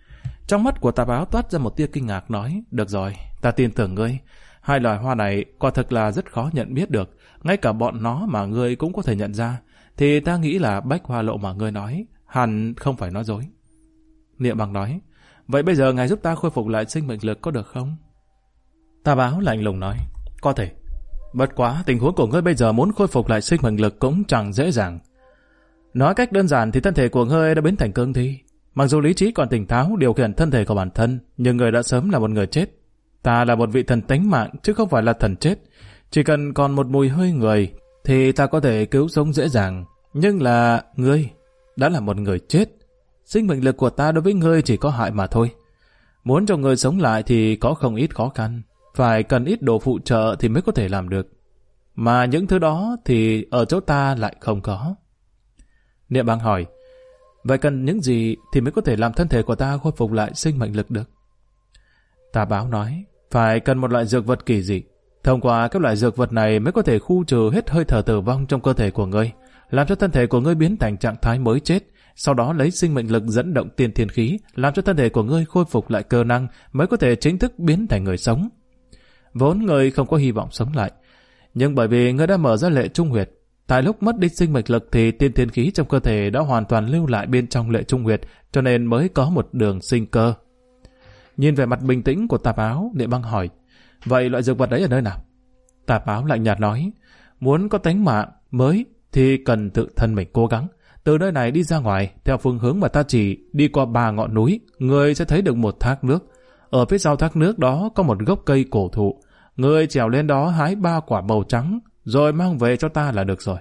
Speaker 1: Trong mắt của Tạp Áo toát ra một tia kinh ngạc nói, được rồi, ta tin tưởng ngươi. Hai loài hoa này quả thực là rất khó nhận biết được, ngay cả bọn nó mà ngươi cũng có thể nhận ra, thì ta nghĩ là bách hoa lộ mà ngươi nói, hẳn không phải nói dối. Niệm Bằng nói, vậy bây giờ ngài giúp ta khôi phục lại sinh mệnh lực có được không? Tạp Áo lạnh lùng nói, có thể. Bất quá tình huống của ngươi bây giờ muốn khôi phục lại sinh mệnh lực cũng chẳng dễ dàng. Nói cách đơn giản thì thân thể của ngươi đã biến thành cương thi. Mặc dù lý trí còn tỉnh táo điều khiển thân thể của bản thân, nhưng ngươi đã sớm là một người chết. Ta là một vị thần tánh mạng chứ không phải là thần chết. Chỉ cần còn một mùi hơi người thì ta có thể cứu sống dễ dàng. Nhưng là ngươi đã là một người chết. Sinh mệnh lực của ta đối với ngươi chỉ có hại mà thôi. Muốn cho ngươi sống lại thì có không ít khó khăn. Phải cần ít đồ phụ trợ thì mới có thể làm được. Mà những thứ đó thì ở chỗ ta lại không có. Niệm Bằng hỏi, vậy cần những gì thì mới có thể làm thân thể của ta khôi phục lại sinh mệnh lực được? Tạp Áo nói, phải cần một loại dược vật kỳ dị. Thông qua các loại dược vật này mới có thể khu trừ hết hơi thở tử vong trong cơ thể của ngươi, làm cho thân thể của ngươi biến thành trạng thái mới chết, sau đó lấy sinh mệnh lực dẫn động tiên thiên khí, làm cho thân thể của ngươi khôi phục lại cơ năng, mới có thể chính thức biến thành người sống. Vốn ngươi không có hy vọng sống lại, nhưng bởi vì ngươi đã mở ra lệ trung huyệt, tại lúc mất đi sinh mệnh lực thì tiên thiên khí trong cơ thể đã hoàn toàn lưu lại bên trong lệ trung huyệt, cho nên mới có một đường sinh cơ. Nhìn về mặt bình tĩnh của Tạp Áo, Niệm Băng hỏi, vậy loại dược vật đấy ở nơi nào? Tạp Áo lạnh nhạt nói, muốn có tánh mạng mới thì cần tự thân mình cố gắng. Từ nơi này đi ra ngoài, theo phương hướng mà ta chỉ, đi qua 3 ngọn núi, người sẽ thấy được một thác nước. Ở phía sau thác nước đó có một gốc cây cổ thụ. Người trèo lên đó hái 3 quả bầu trắng, rồi mang về cho ta là được rồi.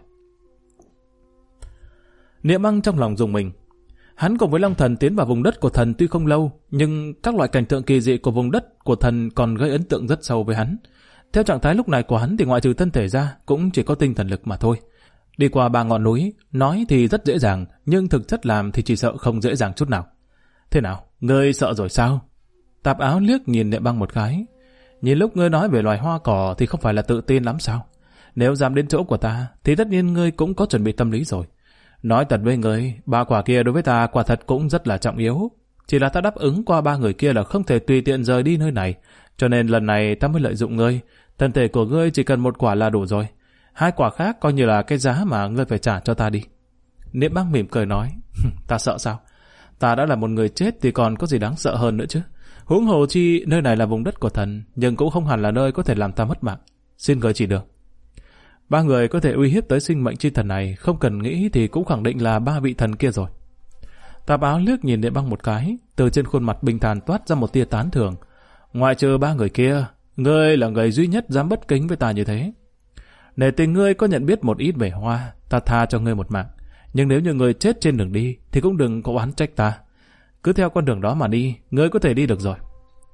Speaker 1: Niệm Băng trong lòng rùng mình. Hắn cùng với Long Thần tiến vào vùng đất của thần tuy không lâu, nhưng các loại cảnh tượng kỳ dị của vùng đất của thần còn gây ấn tượng rất sâu với hắn. Theo trạng thái lúc này của hắn thì ngoại trừ thân thể ra, cũng chỉ có tinh thần lực mà thôi. Đi qua 3 ngọn núi, nói thì rất dễ dàng, nhưng thực chất làm thì chỉ sợ không dễ dàng chút nào. Thế nào, ngươi sợ rồi sao? Tạp Áo liếc nhìn Niệm Băng một cái. Nhìn lúc ngươi nói về loài hoa cỏ thì không phải là tự tin lắm sao? Nếu dám đến chỗ của ta, thì tất nhiên ngươi cũng có chuẩn bị tâm lý rồi. Nói thật với ngươi, 3 quả kia đối với ta quả thật cũng rất là trọng yếu. Chỉ là ta đáp ứng qua 3 người kia là không thể tùy tiện rời đi nơi này. Cho nên lần này ta mới lợi dụng ngươi. Thân thể của ngươi chỉ cần 1 quả là đủ rồi. 2 quả khác coi như là cái giá mà ngươi phải trả cho ta đi. Niệm Băng mỉm cười nói, ta sợ sao? Ta đã là một người chết thì còn có gì đáng sợ hơn nữa chứ. Huống hồ chi nơi này là vùng đất của thần, nhưng cũng không hẳn là nơi có thể làm ta mất mạng. Xin ngươi chỉ được. 3 người có thể uy hiếp tới sinh mệnh chi thần này, không cần nghĩ thì cũng khẳng định là 3 vị thần kia rồi. Tạp Áo liếc nhìn Niệm Băng một cái, từ trên khuôn mặt bình thản toát ra một tia tán thưởng. Ngoại trừ 3 người kia, ngươi là người duy nhất dám bất kính với ta như thế. Để tình ngươi có nhận biết một ít về hoa, ta tha cho ngươi một mạng. Nhưng nếu như ngươi chết trên đường đi, thì cũng đừng có oán trách ta. Cứ theo con đường đó mà đi, ngươi có thể đi được rồi.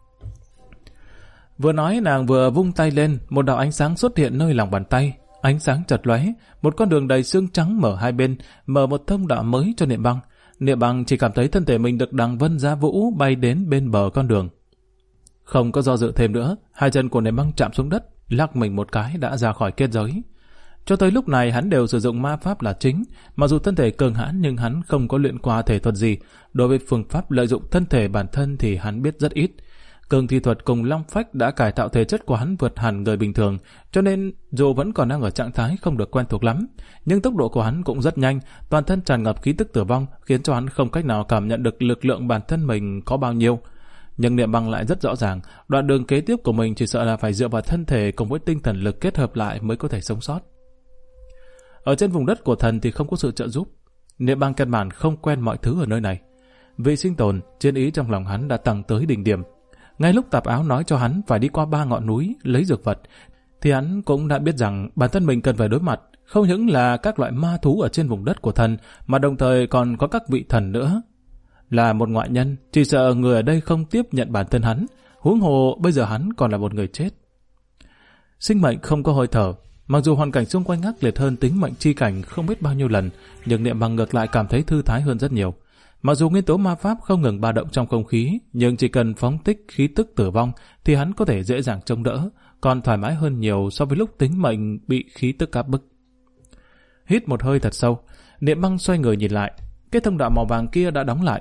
Speaker 1: Vừa nói nàng vừa vung tay lên, một đạo ánh sáng xuất hiện nơi lòng bàn tay. Ánh sáng chợt lóe, một con đường đầy xương trắng mở hai bên, mở một thông đạo mới cho Niệm Băng. Niệm Băng chỉ cảm thấy thân thể mình được đằng vân giá vũ bay đến bên bờ con đường. Không có do dự thêm nữa, 2 chân của Niệm Băng chạm xuống đất, lắc mình một cái đã ra khỏi kết giới. Cho tới lúc này hắn đều sử dụng ma pháp là chính, mặc dù thân thể cường hãn nhưng hắn không có luyện qua thể thuật gì. Đối với phương pháp lợi dụng thân thể bản thân thì hắn biết rất ít. Cường thi thuật cùng long phách đã cải tạo thể chất của hắn vượt hẳn người bình thường, cho nên dù vẫn còn đang ở trạng thái không được quen thuộc lắm, nhưng tốc độ của hắn cũng rất nhanh, toàn thân tràn ngập khí tức tử vong, khiến cho hắn không cách nào cảm nhận được lực lượng bản thân mình có bao nhiêu. Nhưng Niệm Băng lại rất rõ ràng, đoạn đường kế tiếp của mình chỉ sợ là phải dựa vào thân thể cùng với tinh thần lực kết hợp lại mới có thể sống sót. Ở trên vùng đất của thần thì không có sự trợ giúp. Niệm Băng căn bản không quen mọi thứ ở nơi này. Vì sinh tồn, chiến ý trong lòng hắn đã tăng tới đỉnh điểm. Ngay lúc Tạp Áo nói cho hắn phải đi qua 3 ngọn núi lấy dược vật, thì hắn cũng đã biết rằng bản thân mình cần phải đối mặt không những là các loại ma thú ở trên vùng đất của thần, mà đồng thời còn có các vị thần nữa. Là một ngoại nhân, chỉ sợ người ở đây không tiếp nhận bản thân hắn, huống hồ bây giờ hắn còn là một người chết. Sinh mệnh không có hơi thở, mặc dù hoàn cảnh xung quanh ác liệt hơn tính mệnh chi cảnh không biết bao nhiêu lần, nhưng Niệm Băng ngược lại cảm thấy thư thái hơn rất nhiều. Mặc dù nguyên tố ma pháp không ngừng ba động trong không khí, nhưng chỉ cần phóng thích khí tức tử vong thì hắn có thể dễ dàng chống đỡ, còn thoải mái hơn nhiều so với lúc tính mệnh bị khí tức áp bức. Hít một hơi thật sâu, Niệm Băng xoay người nhìn lại, cái thông đạo màu vàng kia đã đóng lại.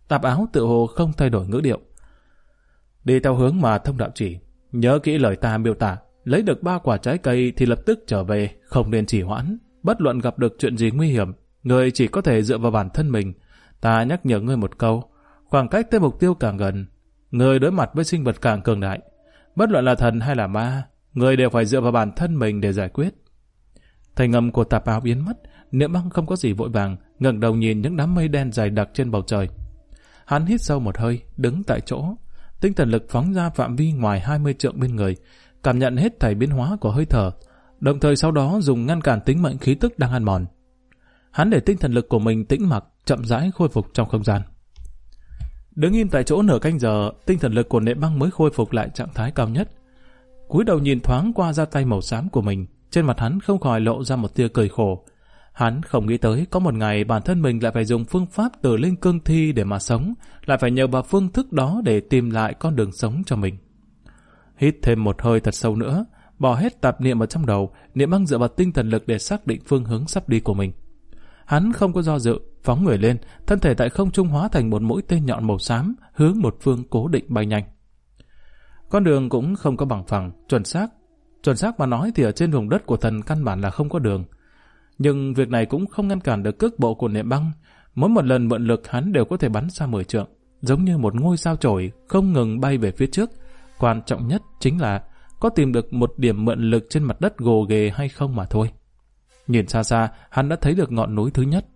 Speaker 1: Tạp áo tự hồ không thay đổi ngữ điệu. Đi theo hướng mà thông đạo chỉ, nhớ kỹ lời ta miêu tả, lấy được 3 quả trái cây thì lập tức trở về, không nên trì hoãn. Bất luận gặp được chuyện gì nguy hiểm, người chỉ có thể dựa vào bản thân mình. Ta nhắc nhở ngươi một câu, khoảng cách tới mục tiêu càng gần, người đối mặt với sinh vật càng cường đại. Bất luận là thần hay là ma, người đều phải dựa vào bản thân mình để giải quyết. Thanh âm của tạp áo biến mất, Niệm Băng không có gì vội vàng, ngẩng đầu nhìn những đám mây đen dày đặc trên bầu trời. Hắn hít sâu một hơi, đứng tại chỗ, tinh thần lực phóng ra phạm vi ngoài 20 trượng bên người, cảm nhận hết thảy biến hóa của hơi thở, đồng thời sau đó dùng ngăn cản tính mệnh khí tức đang ăn mòn. Hắn để tinh thần lực của mình tĩnh mặc, chậm rãi khôi phục trong không gian. Đứng im tại chỗ nửa canh giờ, tinh thần lực của Niệm Băng mới khôi phục lại trạng thái cao nhất. Cúi đầu nhìn thoáng qua da tay màu xám của mình, trên mặt hắn không khỏi lộ ra một tia cười khổ. Hắn không nghĩ tới có một ngày bản thân mình lại phải dùng phương pháp từ linh cương thi để mà sống, lại phải nhờ vào phương thức đó để tìm lại con đường sống cho mình. Hít thêm một hơi thật sâu nữa, bỏ hết tạp niệm ở trong đầu, Niệm Băng dựa vào tinh thần lực để xác định phương hướng sắp đi của mình. Hắn không có do dự, phóng người lên, thân thể tại không trung hóa thành một mũi tên nhọn màu xám, hướng một phương cố định bay nhanh. Con đường cũng không có bằng phẳng, chuẩn xác mà nói thì ở trên vùng đất của thần căn bản là không có đường. Nhưng việc này cũng không ngăn cản được cước bộ của Niệm Băng. Mỗi một lần mượn lực hắn đều có thể bắn xa 10 trượng, giống như một ngôi sao chổi không ngừng bay về phía trước. Quan trọng nhất chính là có tìm được một điểm mượn lực trên mặt đất gồ ghề hay không mà thôi. Nhìn xa xa, hắn đã thấy được ngọn núi thứ nhất.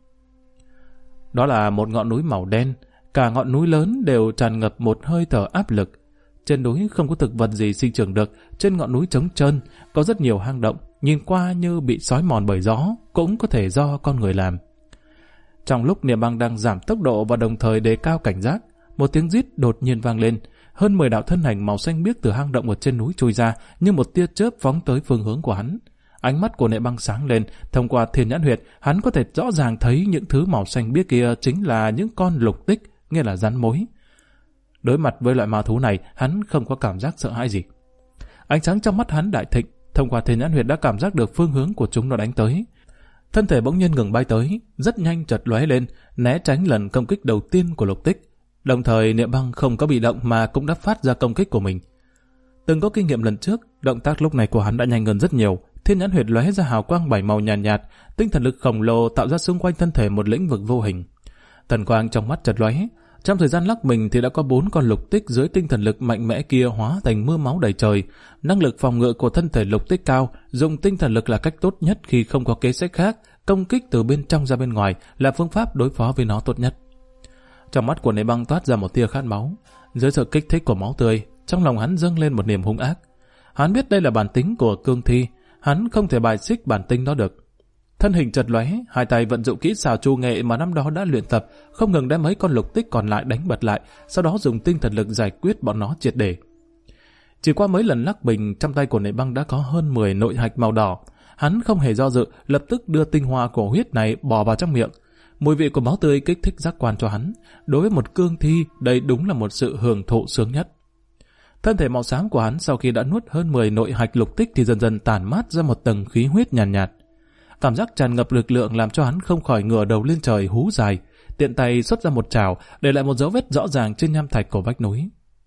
Speaker 1: Đó là một ngọn núi màu đen, cả ngọn núi lớn đều tràn ngập một hơi thở áp lực. Trên núi không có thực vật gì sinh trưởng được, trên ngọn núi trống trơn, có rất nhiều hang động, nhìn qua như bị xói mòn bởi gió, cũng có thể do con người làm. Trong lúc Niệm Băng đang giảm tốc độ và đồng thời đề cao cảnh giác, một tiếng rít đột nhiên vang lên. Hơn 10 đạo thân ảnh màu xanh biếc từ hang động ở trên núi chui ra, như một tia chớp phóng tới phương hướng của hắn. Ánh mắt của Niệm Băng sáng lên, thông qua thiên nhãn huyệt, hắn có thể rõ ràng thấy những thứ màu xanh biếc kia chính là những con lục tích, nghĩa là rắn mối. Đối mặt với loại ma thú này, hắn không có cảm giác sợ hãi gì. Ánh sáng trong mắt hắn đại thịnh, thông qua thiên nhãn huyệt đã cảm giác được phương hướng của chúng nó đánh tới. Thân thể bỗng nhiên ngừng bay tới, rất nhanh chợt lóe lên, né tránh lần công kích đầu tiên của lục tích. Đồng thời Niệm Băng không có bị động mà cũng đã phát ra công kích của mình. Từng có kinh nghiệm lần trước, động tác lúc này của hắn đã nhanh hơn rất nhiều. Thiên nhãn huyệt lóe ra hào quang 7 màu nhàn nhạt, tinh thần lực khổng lồ tạo ra xung quanh thân thể một lĩnh vực vô hình. Thần quang trong mắt chợt lóe, trong thời gian lắc mình thì đã có 4 con lục tích dưới tinh thần lực mạnh mẽ kia hóa thành mưa máu đầy trời. Năng lực phòng ngự của thân thể lục tích cao, dùng tinh thần lực là cách tốt nhất khi không có kế sách khác, công kích từ bên trong ra bên ngoài là phương pháp đối phó với nó tốt nhất. Trong mắt của Niệm Băng toát ra một tia khát máu, dưới sự kích thích của máu tươi, trong lòng hắn dâng lên một niềm hung ác. Hắn biết đây là bản tính của cương thi, hắn không thể bài xích bản tính đó được. Thân hình chợt lóe, hai tay vận dụng kỹ xảo trù nghệ mà năm đó đã luyện tập, không ngừng đem mấy con lục tích còn lại đánh bật lại, sau đó dùng tinh thần lực giải quyết bọn nó triệt để. Chỉ qua mấy lần lắc bình, trong tay của Niệm Băng đã có hơn 10 nội hạch màu đỏ. Hắn không hề do dự, lập tức đưa tinh hoa của huyết này bỏ vào trong miệng. Mùi vị của máu tươi kích thích giác quan cho hắn. Đối với một cương thi, đây đúng là một sự hưởng thụ sướng nhất. Thân thể màu xám của hắn sau khi đã nuốt hơn 10 nội hạch lục tích thì dần dần tản mát ra một tầng khí huyết nhàn nhạt. Cảm giác tràn ngập lực lượng làm cho hắn không khỏi ngửa đầu lên trời hú dài, tiện tay xuất ra một trảo, để lại một dấu vết rõ ràng trên nham thạch của vách núi.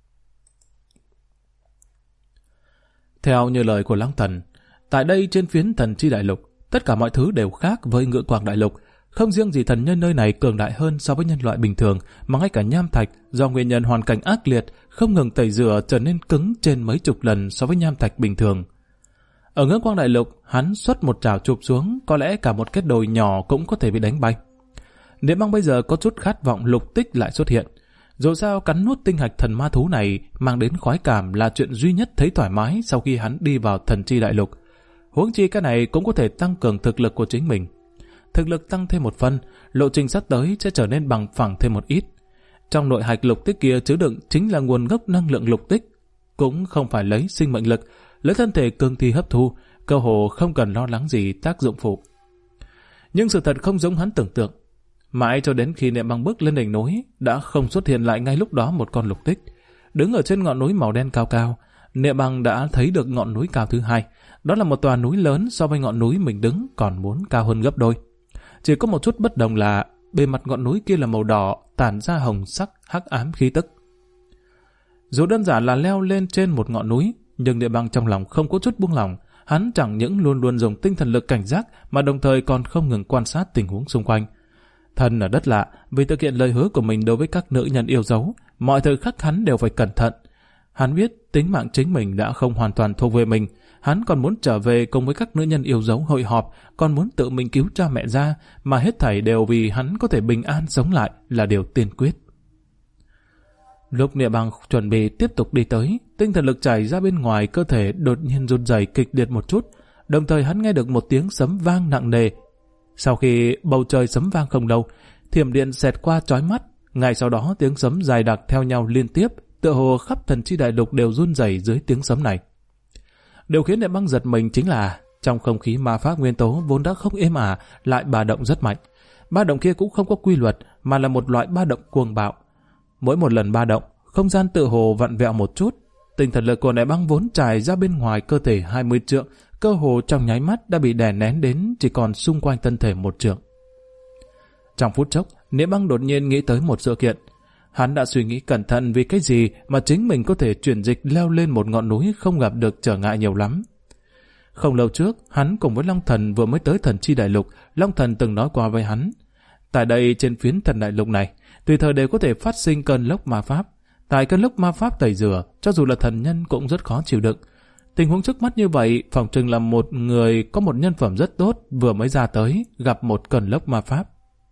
Speaker 1: Theo như lời của Lăng Thần, tại đây trên phiến Thần Chi Đại Lục, tất cả mọi thứ đều khác với Ngự Quang Đại Lục. Không riêng gì thần nhân nơi này cường đại hơn so với nhân loại bình thường, mà ngay cả nham thạch do nguyên nhân hoàn cảnh ác liệt không ngừng tẩy rửa trở nên cứng trên mấy chục lần so với nham thạch bình thường. Ở Ngự Quang Đại Lục, hắn xuất một trảo chụp xuống, có lẽ cả một kết đồi nhỏ cũng có thể bị đánh bay. Niệm Băng bây giờ có chút khát vọng lục tích lại xuất hiện. Dù sao cắn nuốt tinh hạch thần ma thú này mang đến khoái cảm là chuyện duy nhất thấy thoải mái sau khi hắn đi vào Thần Chi Đại Lục. Huống chi cái này cũng có thể tăng cường thực lực của chính mình. Thực lực tăng thêm một phần, lộ trình sắp tới sẽ trở nên bằng phẳng thêm một ít. Trong nội hạch lục tích kia chứa đựng chính là nguồn gốc năng lượng lục tích, cũng không phải lấy sinh mệnh lực, lấy thân thể cương thi hấp thu, cơ hồ không cần lo lắng gì tác dụng phụ. Nhưng sự thật không giống hắn tưởng tượng. Mãi cho đến khi Niệm Băng bước lên đỉnh núi, đã không xuất hiện lại ngay lúc đó một con lục tích. Đứng ở trên ngọn núi màu đen cao cao, Niệm Băng đã thấy được ngọn núi cao thứ hai. Đó là một tòa núi lớn so với ngọn núi mình đứng còn muốn cao hơn gấp đôi. Chỉ có một chút bất đồng là bề mặt ngọn núi kia là màu đỏ, tản ra hồng sắc hắc ám khí tức. Dù đơn giản là leo lên trên một ngọn núi, nhưng Địa Băng trong lòng không có chút buông lỏng. Hắn chẳng những luôn luôn dùng tinh thần lực cảnh giác, mà đồng thời còn không ngừng quan sát tình huống xung quanh. Thân ở đất lạ, vì thực hiện lời hứa của mình đối với các nữ nhân yêu dấu, mọi thời khắc hắn đều phải cẩn thận. Hắn biết tính mạng chính mình đã không hoàn toàn thuộc về mình, hắn còn muốn trở về cùng với các nữ nhân yêu dấu hội họp, còn muốn tự mình cứu cha mẹ ra, mà hết thảy đều vì hắn có thể bình an sống lại là điều tiên quyết. Lúc Địa Băng chuẩn bị tiếp tục đi tới, tinh thần lực chảy ra bên ngoài cơ thể đột nhiên run rẩy kịch liệt một chút, đồng thời hắn nghe được một tiếng sấm vang nặng nề. Sau khi bầu trời sấm vang không lâu, thiểm điện xẹt qua chói mắt, ngay sau đó tiếng sấm dài đặc theo nhau liên tiếp, tựa hồ khắp thần chi đại lục đều run rẩy dưới tiếng sấm này. Điều khiến Địa Băng giật mình chính là trong không khí ma pháp nguyên tố vốn đã không êm ả, lại ba động rất mạnh. Ba động kia cũng không có quy luật, mà là một loại ba động cuồng bạo. Mỗi một lần ba động, không gian tự hồ vặn vẹo một chút. Tinh thần lực của Địa Băng vốn trải ra bên ngoài cơ thể 20 trượng, cơ hồ trong nháy mắt đã bị đè nén đến chỉ còn xung quanh thân thể 1 trượng. Trong phút chốc, Địa Băng đột nhiên nghĩ tới một sự kiện. Hắn đã suy nghĩ cẩn thận vì cái gì mà chính mình có thể chuyển dịch leo lên một ngọn núi không gặp được trở ngại nhiều lắm. Không lâu trước, hắn cùng với Long Thần vừa mới tới thần chi đại lục, Long Thần từng nói qua với hắn. Tại đây trên phiến thần đại lục này, tùy thời đều có thể phát sinh cơn lốc ma pháp. Tại cơn lốc ma pháp tẩy rửa, cho dù là thần nhân cũng rất khó chịu đựng. Tình huống trước mắt như vậy, phỏng chừng là một người có một nhân phẩm rất tốt vừa mới ra tới, gặp một cơn lốc ma pháp.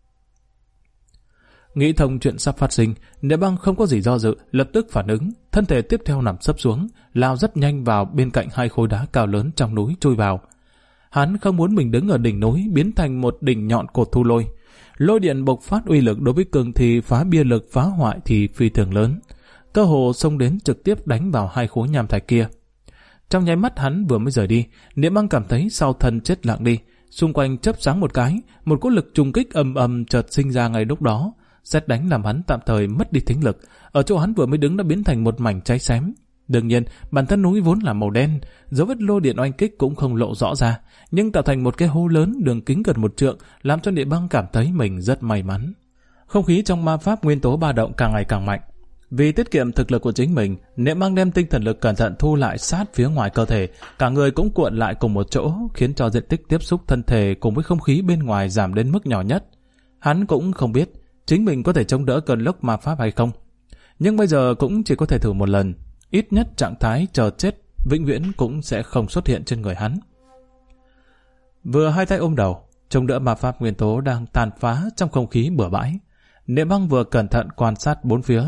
Speaker 1: Nghĩ thông chuyện sắp phát sinh, Địa Băng không có gì do dự, lập tức phản ứng, thân thể tiếp theo nằm sấp xuống, lao rất nhanh vào bên cạnh 2 khối đá cao lớn trong núi chui vào. Hắn không muốn mình đứng ở đỉnh núi biến thành một đỉnh nhọn cột thu lôi. Lôi điện bộc phát uy lực đối với cường thì phá bia lực phá hoại thì phi thường lớn. Cơ hồ xông đến trực tiếp đánh vào 2 khối nham thạch kia. Trong nháy mắt hắn vừa mới rời đi, Địa Băng cảm thấy sau thân chết lặng đi, xung quanh chớp sáng một cái, một cỗ lực trùng kích ầm ầm chợt sinh ra ngay lúc đó. Sét đánh làm hắn tạm thời mất đi thính lực, ở chỗ hắn vừa mới đứng đã biến thành một mảnh cháy xém. Đương nhiên, bản thân núi vốn là màu đen, dấu vết lôi điện oanh kích cũng không lộ rõ ra, nhưng tạo thành một cái hố lớn đường kính gần 1 trượng, làm cho Địa Băng cảm thấy mình rất may mắn. Không khí trong ma pháp nguyên tố ba động càng ngày càng mạnh. Vì tiết kiệm thực lực của chính mình, Địa Băng đem tinh thần lực cẩn thận thu lại sát phía ngoài cơ thể, cả người cũng cuộn lại cùng một chỗ, khiến cho diện tích tiếp xúc thân thể cùng với không khí bên ngoài giảm đến mức nhỏ nhất. Hắn cũng không biết chính mình có thể chống đỡ cơn lốc ma pháp hay không, nhưng bây giờ cũng chỉ có thể thử một lần. Ít nhất trạng thái chờ chết vĩnh viễn cũng sẽ không xuất hiện trên người hắn. Vừa hai tay ôm đầu, chống đỡ ma pháp nguyên tố đang tàn phá trong không khí bừa bãi, Địa Băng vừa cẩn thận quan sát bốn phía.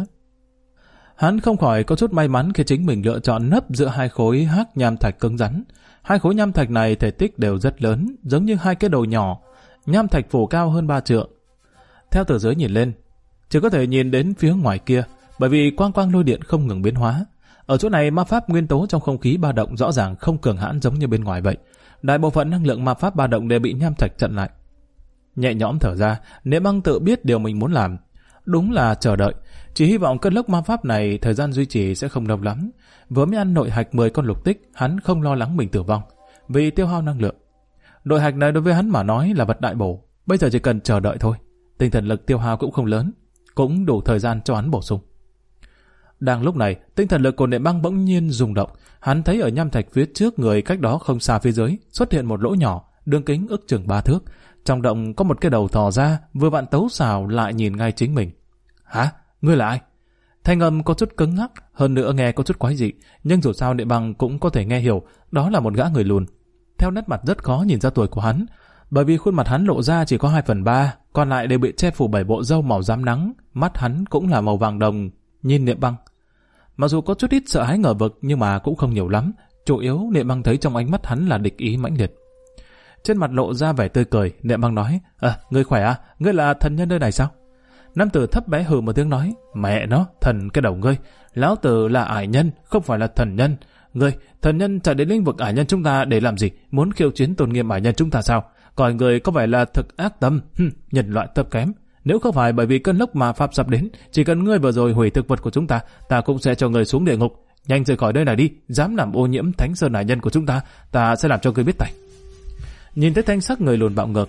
Speaker 1: Hắn không khỏi có chút may mắn khi chính mình lựa chọn nấp giữa 2 khối hắc nham thạch cứng rắn. 2 khối nham thạch này thể tích đều rất lớn, giống như 2 cái đầu nhỏ. Nham thạch phủ cao hơn 3 trượng. Theo từ dưới nhìn lên, chỉ có thể nhìn đến phía ngoài kia, bởi vì quang quang lôi điện không ngừng biến hóa. Ở chỗ này ma pháp nguyên tố trong không khí ba động rõ ràng không cường hãn giống như bên ngoài vậy. Đại bộ phận năng lượng ma pháp ba động đều bị nham thạch chặn lại. Nhẹ nhõm thở ra, Địa Băng tự biết điều mình muốn làm. Đúng là chờ đợi, chỉ hy vọng cơn lốc ma pháp này thời gian duy trì sẽ không lâu lắm. Vừa mới ăn nội hạch 10 con lục tích, hắn không lo lắng mình tử vong vì tiêu hao năng lượng. Nội hạch này đối với hắn mà nói là vật đại bổ, bây giờ chỉ cần chờ đợi thôi. Tinh thần lực tiêu hao cũng không lớn, cũng đủ thời gian cho hắn bổ sung. Đang lúc này, tinh thần lực của Địa Băng bỗng nhiên rung động. Hắn thấy ở nham thạch phía trước người cách đó không xa phía dưới xuất hiện một lỗ nhỏ, đường kính ước chừng 3 thước. Trong động có một cái đầu thò ra, vừa vặn tấu xào lại nhìn ngay chính mình. Hả? Ngươi là ai? Thanh âm có chút cứng ngắc, hơn nữa nghe có chút quái dị, nhưng dù sao Địa Băng cũng có thể nghe hiểu, đó là một gã người lùn. Theo nét mặt rất khó nhìn ra tuổi của hắn, bởi vì khuôn mặt hắn lộ ra chỉ có 2/3, còn lại đều bị che phủ bởi bộ râu màu rám nắng, mắt hắn cũng là màu vàng đồng. Nhìn Địa Băng, mặc dù có chút ít sợ hãi ngờ vực nhưng mà cũng không nhiều lắm, chủ yếu Địa Băng thấy trong ánh mắt hắn là địch ý mãnh liệt. Trên mặt lộ ra vẻ tươi cười, Địa Băng nói: ngươi khỏe à? Ngươi là thần nhân nơi này sao? Nam tử thấp bé hừ một tiếng nói: mẹ nó, thần cái đầu ngươi, lão tử là ải nhân, không phải là thần nhân. Ngươi, thần nhân chạy đến lĩnh vực ải nhân chúng ta để làm gì? Muốn khiêu chiến tôn nghiêm ải nhân chúng ta sao? Coi người có vẻ là thực ác tâm, nhân loại thấp kém. Nếu không phải bởi vì cơn lốc mà pháp sắp đến, chỉ cần ngươi vừa rồi hủy thực vật của chúng ta, ta cũng sẽ cho ngươi xuống địa ngục. Nhanh rời khỏi nơi này đi, dám làm ô nhiễm thánh sơn ải nhân của chúng ta, ta sẽ làm cho ngươi biết tay. Nhìn thấy thanh sắc người lùn bạo ngược,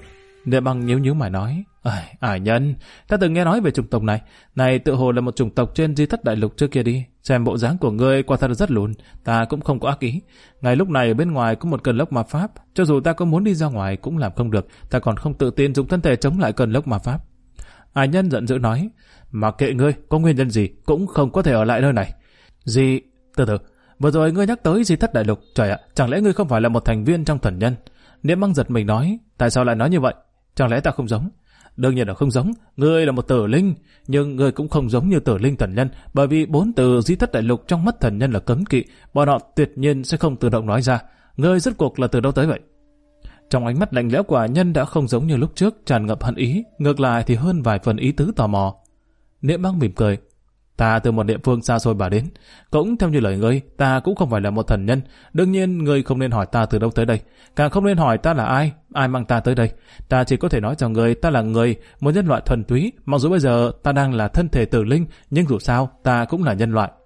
Speaker 1: Niệm Băng nhíu mày nói, Ải Nhân, ta từng nghe nói về chủng tộc này. Này tự hồ là một chủng tộc trên Di Thất Đại Lục trước kia đi. Xem bộ dáng của ngươi quả thật rất lùn, ta cũng không có ác ý. Ngay lúc này ở bên ngoài có một cơn lốc ma pháp, cho dù ta có muốn đi ra ngoài cũng làm không được, ta còn không tự tin dùng thân thể chống lại cơn lốc ma pháp. Ải Nhân giận dữ nói, mà kệ ngươi, có nguyên nhân gì cũng không có thể ở lại nơi này. Gì? Từ từ, vừa rồi ngươi nhắc tới Di Thất Đại Lục, trời ạ, chẳng lẽ ngươi không phải là một thành viên trong thần nhân? Niệm Băng giật mình nói, tại sao lại nói như vậy? Chẳng lẽ ta không giống? Đương nhiên là không giống, ngươi là một tử linh, nhưng ngươi cũng không giống như tử linh thần nhân, bởi vì 4 từ Di Thất Đại Lục trong mắt thần nhân là cấm kỵ, bọn họ tuyệt nhiên sẽ không tự động nói ra. Ngươi rốt cuộc là từ đâu tới vậy? Trong ánh mắt lạnh lẽo của Ải Nhân đã không giống như lúc trước tràn ngập hận ý, ngược lại thì hơn vài phần ý tứ tò mò. Niệm Băng mỉm cười, ta từ một địa phương xa xôi bà đến, cũng theo như lời ngươi, ta cũng không phải là một thần nhân, đương nhiên ngươi không nên hỏi ta từ đâu tới đây, càng không nên hỏi ta là ai mang ta tới đây. Ta chỉ có thể nói cho ngươi ta là người, một nhân loại thuần túy, mặc dù bây giờ ta đang là thân thể tử linh, nhưng dù sao ta cũng là nhân loại.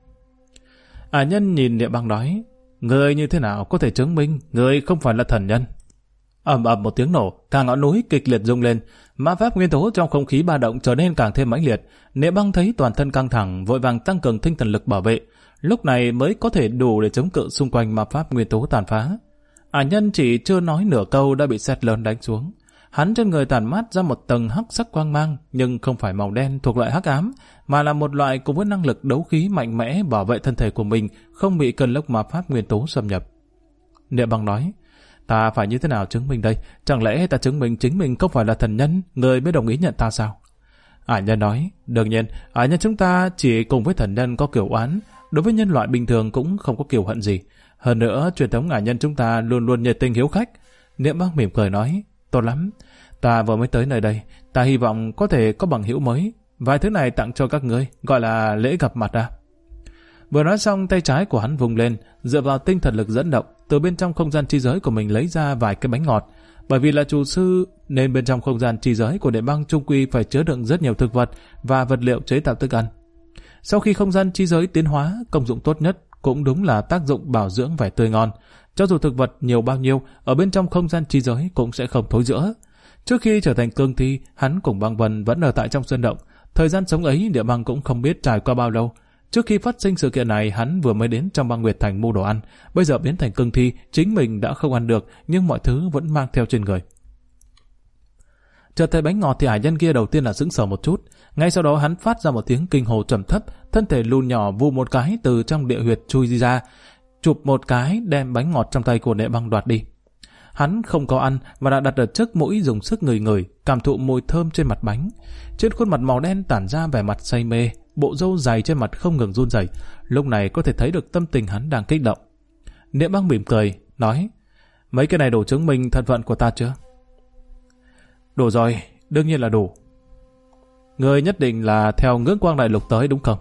Speaker 1: Ải Nhân nhìn Niệm Băng nói, ngươi như thế nào có thể chứng minh ngươi không phải là thần nhân? Ầm ầm một tiếng nổ, cả ngọn núi kịch liệt rung lên, ma pháp nguyên tố trong không khí ba động trở nên càng thêm mãnh liệt. Niệm Băng thấy toàn thân căng thẳng, vội vàng tăng cường tinh thần lực bảo vệ, lúc này mới có thể đủ để chống cự xung quanh ma pháp nguyên tố tàn phá. Ải Nhân chỉ chưa nói nửa câu đã bị sét lớn đánh xuống. Hắn trên người tản mát ra một tầng hắc sắc quang mang, nhưng không phải màu đen thuộc loại hắc ám, mà là một loại cùng với năng lực đấu khí mạnh mẽ bảo vệ thân thể của mình không bị cơn lốc ma pháp nguyên tố xâm nhập. Niệm Băng nói, ta phải như thế nào chứng minh đây? Chẳng lẽ ta chứng minh chính mình không phải là thần nhân, người mới đồng ý nhận ta sao? Ải Nhân nói, đương nhiên, Ải Nhân chúng ta chỉ cùng với thần nhân có kiểu oán, đối với nhân loại bình thường cũng không có kiểu hận gì. Hơn nữa, truyền thống Ải Nhân chúng ta luôn luôn nhiệt tình hiếu khách. Niệm Băng mỉm cười nói, tốt lắm, ta vừa mới tới nơi đây, ta hy vọng có thể có bằng hữu mới, vài thứ này tặng cho các ngươi, gọi là lễ gặp mặt à. Vừa nói xong, tay trái của hắn vùng lên, dựa vào tinh thần lực dẫn động, từ bên trong không gian chi giới của mình lấy ra vài cái bánh ngọt. Bởi vì là chủ sư nên bên trong không gian chi giới của Niệm Băng chung quy phải chứa đựng rất nhiều thực vật và vật liệu chế tạo thức ăn. Sau khi không gian chi giới tiến hóa, công dụng tốt nhất cũng đúng là tác dụng bảo dưỡng vẻ tươi ngon. Cho dù thực vật nhiều bao nhiêu, ở bên trong không gian chi giới cũng sẽ không thối rữa. Trước khi trở thành cương thi, hắn cùng Băng Vân vẫn ở tại trong sơn động. Thời gian sống ấy, Niệm Băng cũng không biết trải qua bao lâu. Trước khi phát sinh sự kiện này, hắn vừa mới đến trong Băng Nguyệt Thành mua đồ ăn, bây giờ biến thành cương thi, chính mình đã không ăn được, nhưng mọi thứ vẫn mang theo trên người. Chợt thấy bánh ngọt thì Ải Nhân kia đầu tiên là sững sờ một chút, ngay sau đó hắn phát ra một tiếng kinh hồ trầm thấp, thân thể lùn nhỏ vù một cái từ trong địa huyệt chui ra, chụp một cái đem bánh ngọt trong tay của Niệm Băng đoạt đi. Hắn không có ăn mà đã đặt ở trước mũi dùng sức ngửi, cảm thụ mùi thơm trên mặt bánh. Trên khuôn mặt màu đen tản ra vẻ mặt say mê, bộ râu dày trên mặt không ngừng run rẩy. Lúc này có thể thấy được tâm tình hắn đang kích động. Niệm Băng mỉm cười, nói, mấy cái này đủ chứng minh thân phận của ta chưa? Đủ rồi, đương nhiên là đủ. Ngươi nhất định là theo Ngưỡng Quang Đại Lục tới đúng không?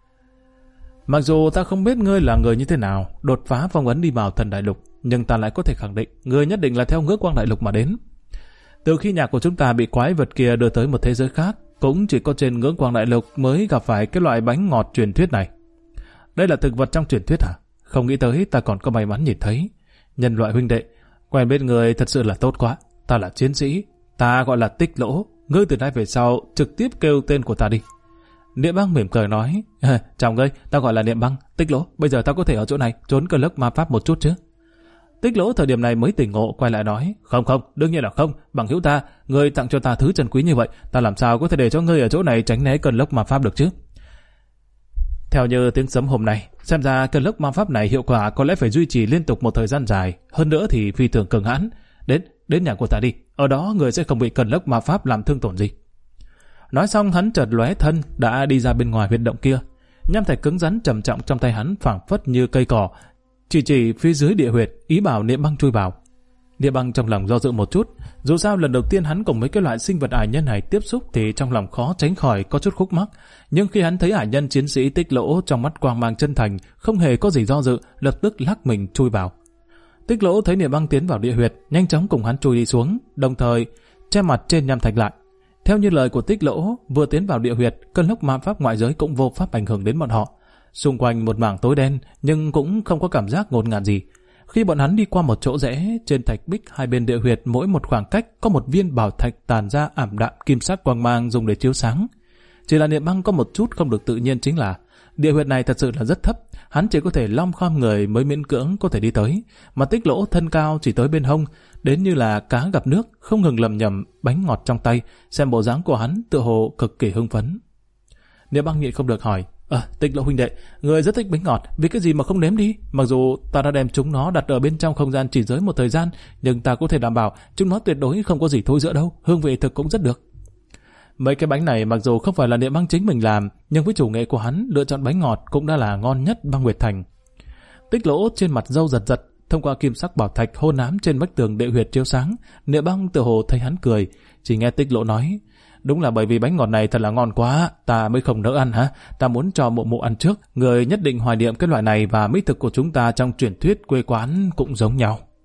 Speaker 1: Mặc dù ta không biết ngươi là người như thế nào, đột phá phong ấn đi vào Thần Đại Lục, nhưng ta lại có thể khẳng định ngươi nhất định là theo Ngưỡng Quang Đại Lục mà đến. Từ khi nhà của chúng ta bị quái vật kia đưa tới một thế giới khác, cũng chỉ có trên Ngưỡng Quang Đại Lục mới gặp phải cái loại bánh ngọt truyền thuyết này. Đây là thực vật trong truyền thuyết hả? Không nghĩ tới ta còn có may mắn nhìn thấy. Nhân loại huynh đệ, quen biết người thật sự là tốt quá. Ta là chiến sĩ, ta gọi là Tích Lỗ. Ngươi từ nay về sau trực tiếp kêu tên của ta đi. Niệm Băng mỉm cười nói, chào ngươi, ta gọi là Niệm Băng, Tích Lỗ. Bây giờ ta có thể ở chỗ này trốn cơn lốc ma pháp một chút chứ? Tích Lỗ thời điểm này mới tỉnh ngộ, quay lại nói, không, đương nhiên là không, bằng hữu ta, ngươi tặng cho ta thứ trân quý như vậy, ta làm sao có thể để cho ngươi ở chỗ này tránh né cơn lốc ma pháp được chứ? Theo như tiếng sấm hôm nay, xem ra cơn lốc ma pháp này hiệu quả có lẽ phải duy trì liên tục một thời gian dài, hơn nữa thì phi thường cường hãn. Đến nhà của ta đi, ở đó người sẽ không bị cơn lốc ma pháp làm thương tổn gì. Nói xong hắn chợt lóe thân đã đi ra bên ngoài huyệt động kia. Nham thạch cứng rắn trầm trọng trong tay hắn phảng phất như cây cỏ, chỉ phía dưới địa huyệt, ý bảo Niệm Băng chui vào. Niệm Băng trong lòng do dự một chút, dù sao lần đầu tiên hắn cùng mấy cái loại sinh vật ải nhân này tiếp xúc thì trong lòng khó tránh khỏi có chút khúc mắc, nhưng khi hắn thấy ải nhân chiến sĩ Tích Lỗ trong mắt quang mang chân thành, không hề có gì do dự, lập tức lắc mình chui vào. Tích Lỗ thấy Niệm Băng tiến vào địa huyệt, nhanh chóng cùng hắn chui đi xuống, đồng thời che mặt trên nham thạch lại. Theo như lời của Tích Lỗ, vừa tiến vào địa huyệt, cơn lốc ma pháp ngoại giới cũng vô pháp ảnh hưởng đến bọn họ. Xung quanh một mảng tối đen, nhưng cũng không có cảm giác ngột ngạt gì. Khi bọn hắn đi qua một chỗ rẽ, trên thạch bích hai bên địa huyệt mỗi một khoảng cách có một viên bảo thạch tàn ra ảm đạm kim sắc quang mang dùng để chiếu sáng. Chỉ là Niệm Băng có một chút không được tự nhiên, chính là địa huyệt này thật sự là rất thấp, hắn chỉ có thể lom khom người mới miễn cưỡng có thể đi tới, mà Tích Lỗ thân cao chỉ tới bên hông, đến như là cá gặp nước, không ngừng lầm nhầm bánh ngọt trong tay, xem bộ dáng của hắn tựa hồ cực kỳ hưng phấn. Niệm Băng nhịn không được hỏi, Tích Lỗ huynh đệ, người rất thích bánh ngọt, vì cái gì mà không nếm đi? Mặc dù ta đã đem chúng nó đặt ở bên trong không gian chỉ giới một thời gian, nhưng ta có thể đảm bảo chúng nó tuyệt đối không có gì thối rữa đâu, hương vị thực cũng rất được. Mấy cái bánh này mặc dù không phải là Niệm Băng chính mình làm, nhưng với chủ nghệ của hắn, lựa chọn bánh ngọt cũng đã là ngon nhất băng Nguyệt Thành. Tích Lỗ trên mặt râu giật giật, thông qua kim sắc bảo thạch hôn ám trên vách tường địa huyệt chiếu sáng, Niệm Băng tựa hồ thấy hắn cười, chỉ nghe Tích Lỗ nói: đúng là bởi vì bánh ngọt này thật là ngon quá, ta mới không nỡ ăn hả? Ta muốn cho mụ mụ ăn trước, người nhất định hoài niệm cái loại này và mỹ thực của chúng ta trong truyền thuyết quê quán cũng giống nhau.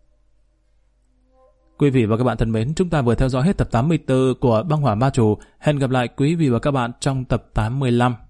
Speaker 1: Quý vị và các bạn thân mến, chúng ta vừa theo dõi hết tập 84 của Băng Hỏa Ma Chủ. Hẹn gặp lại quý vị và các bạn trong tập 85.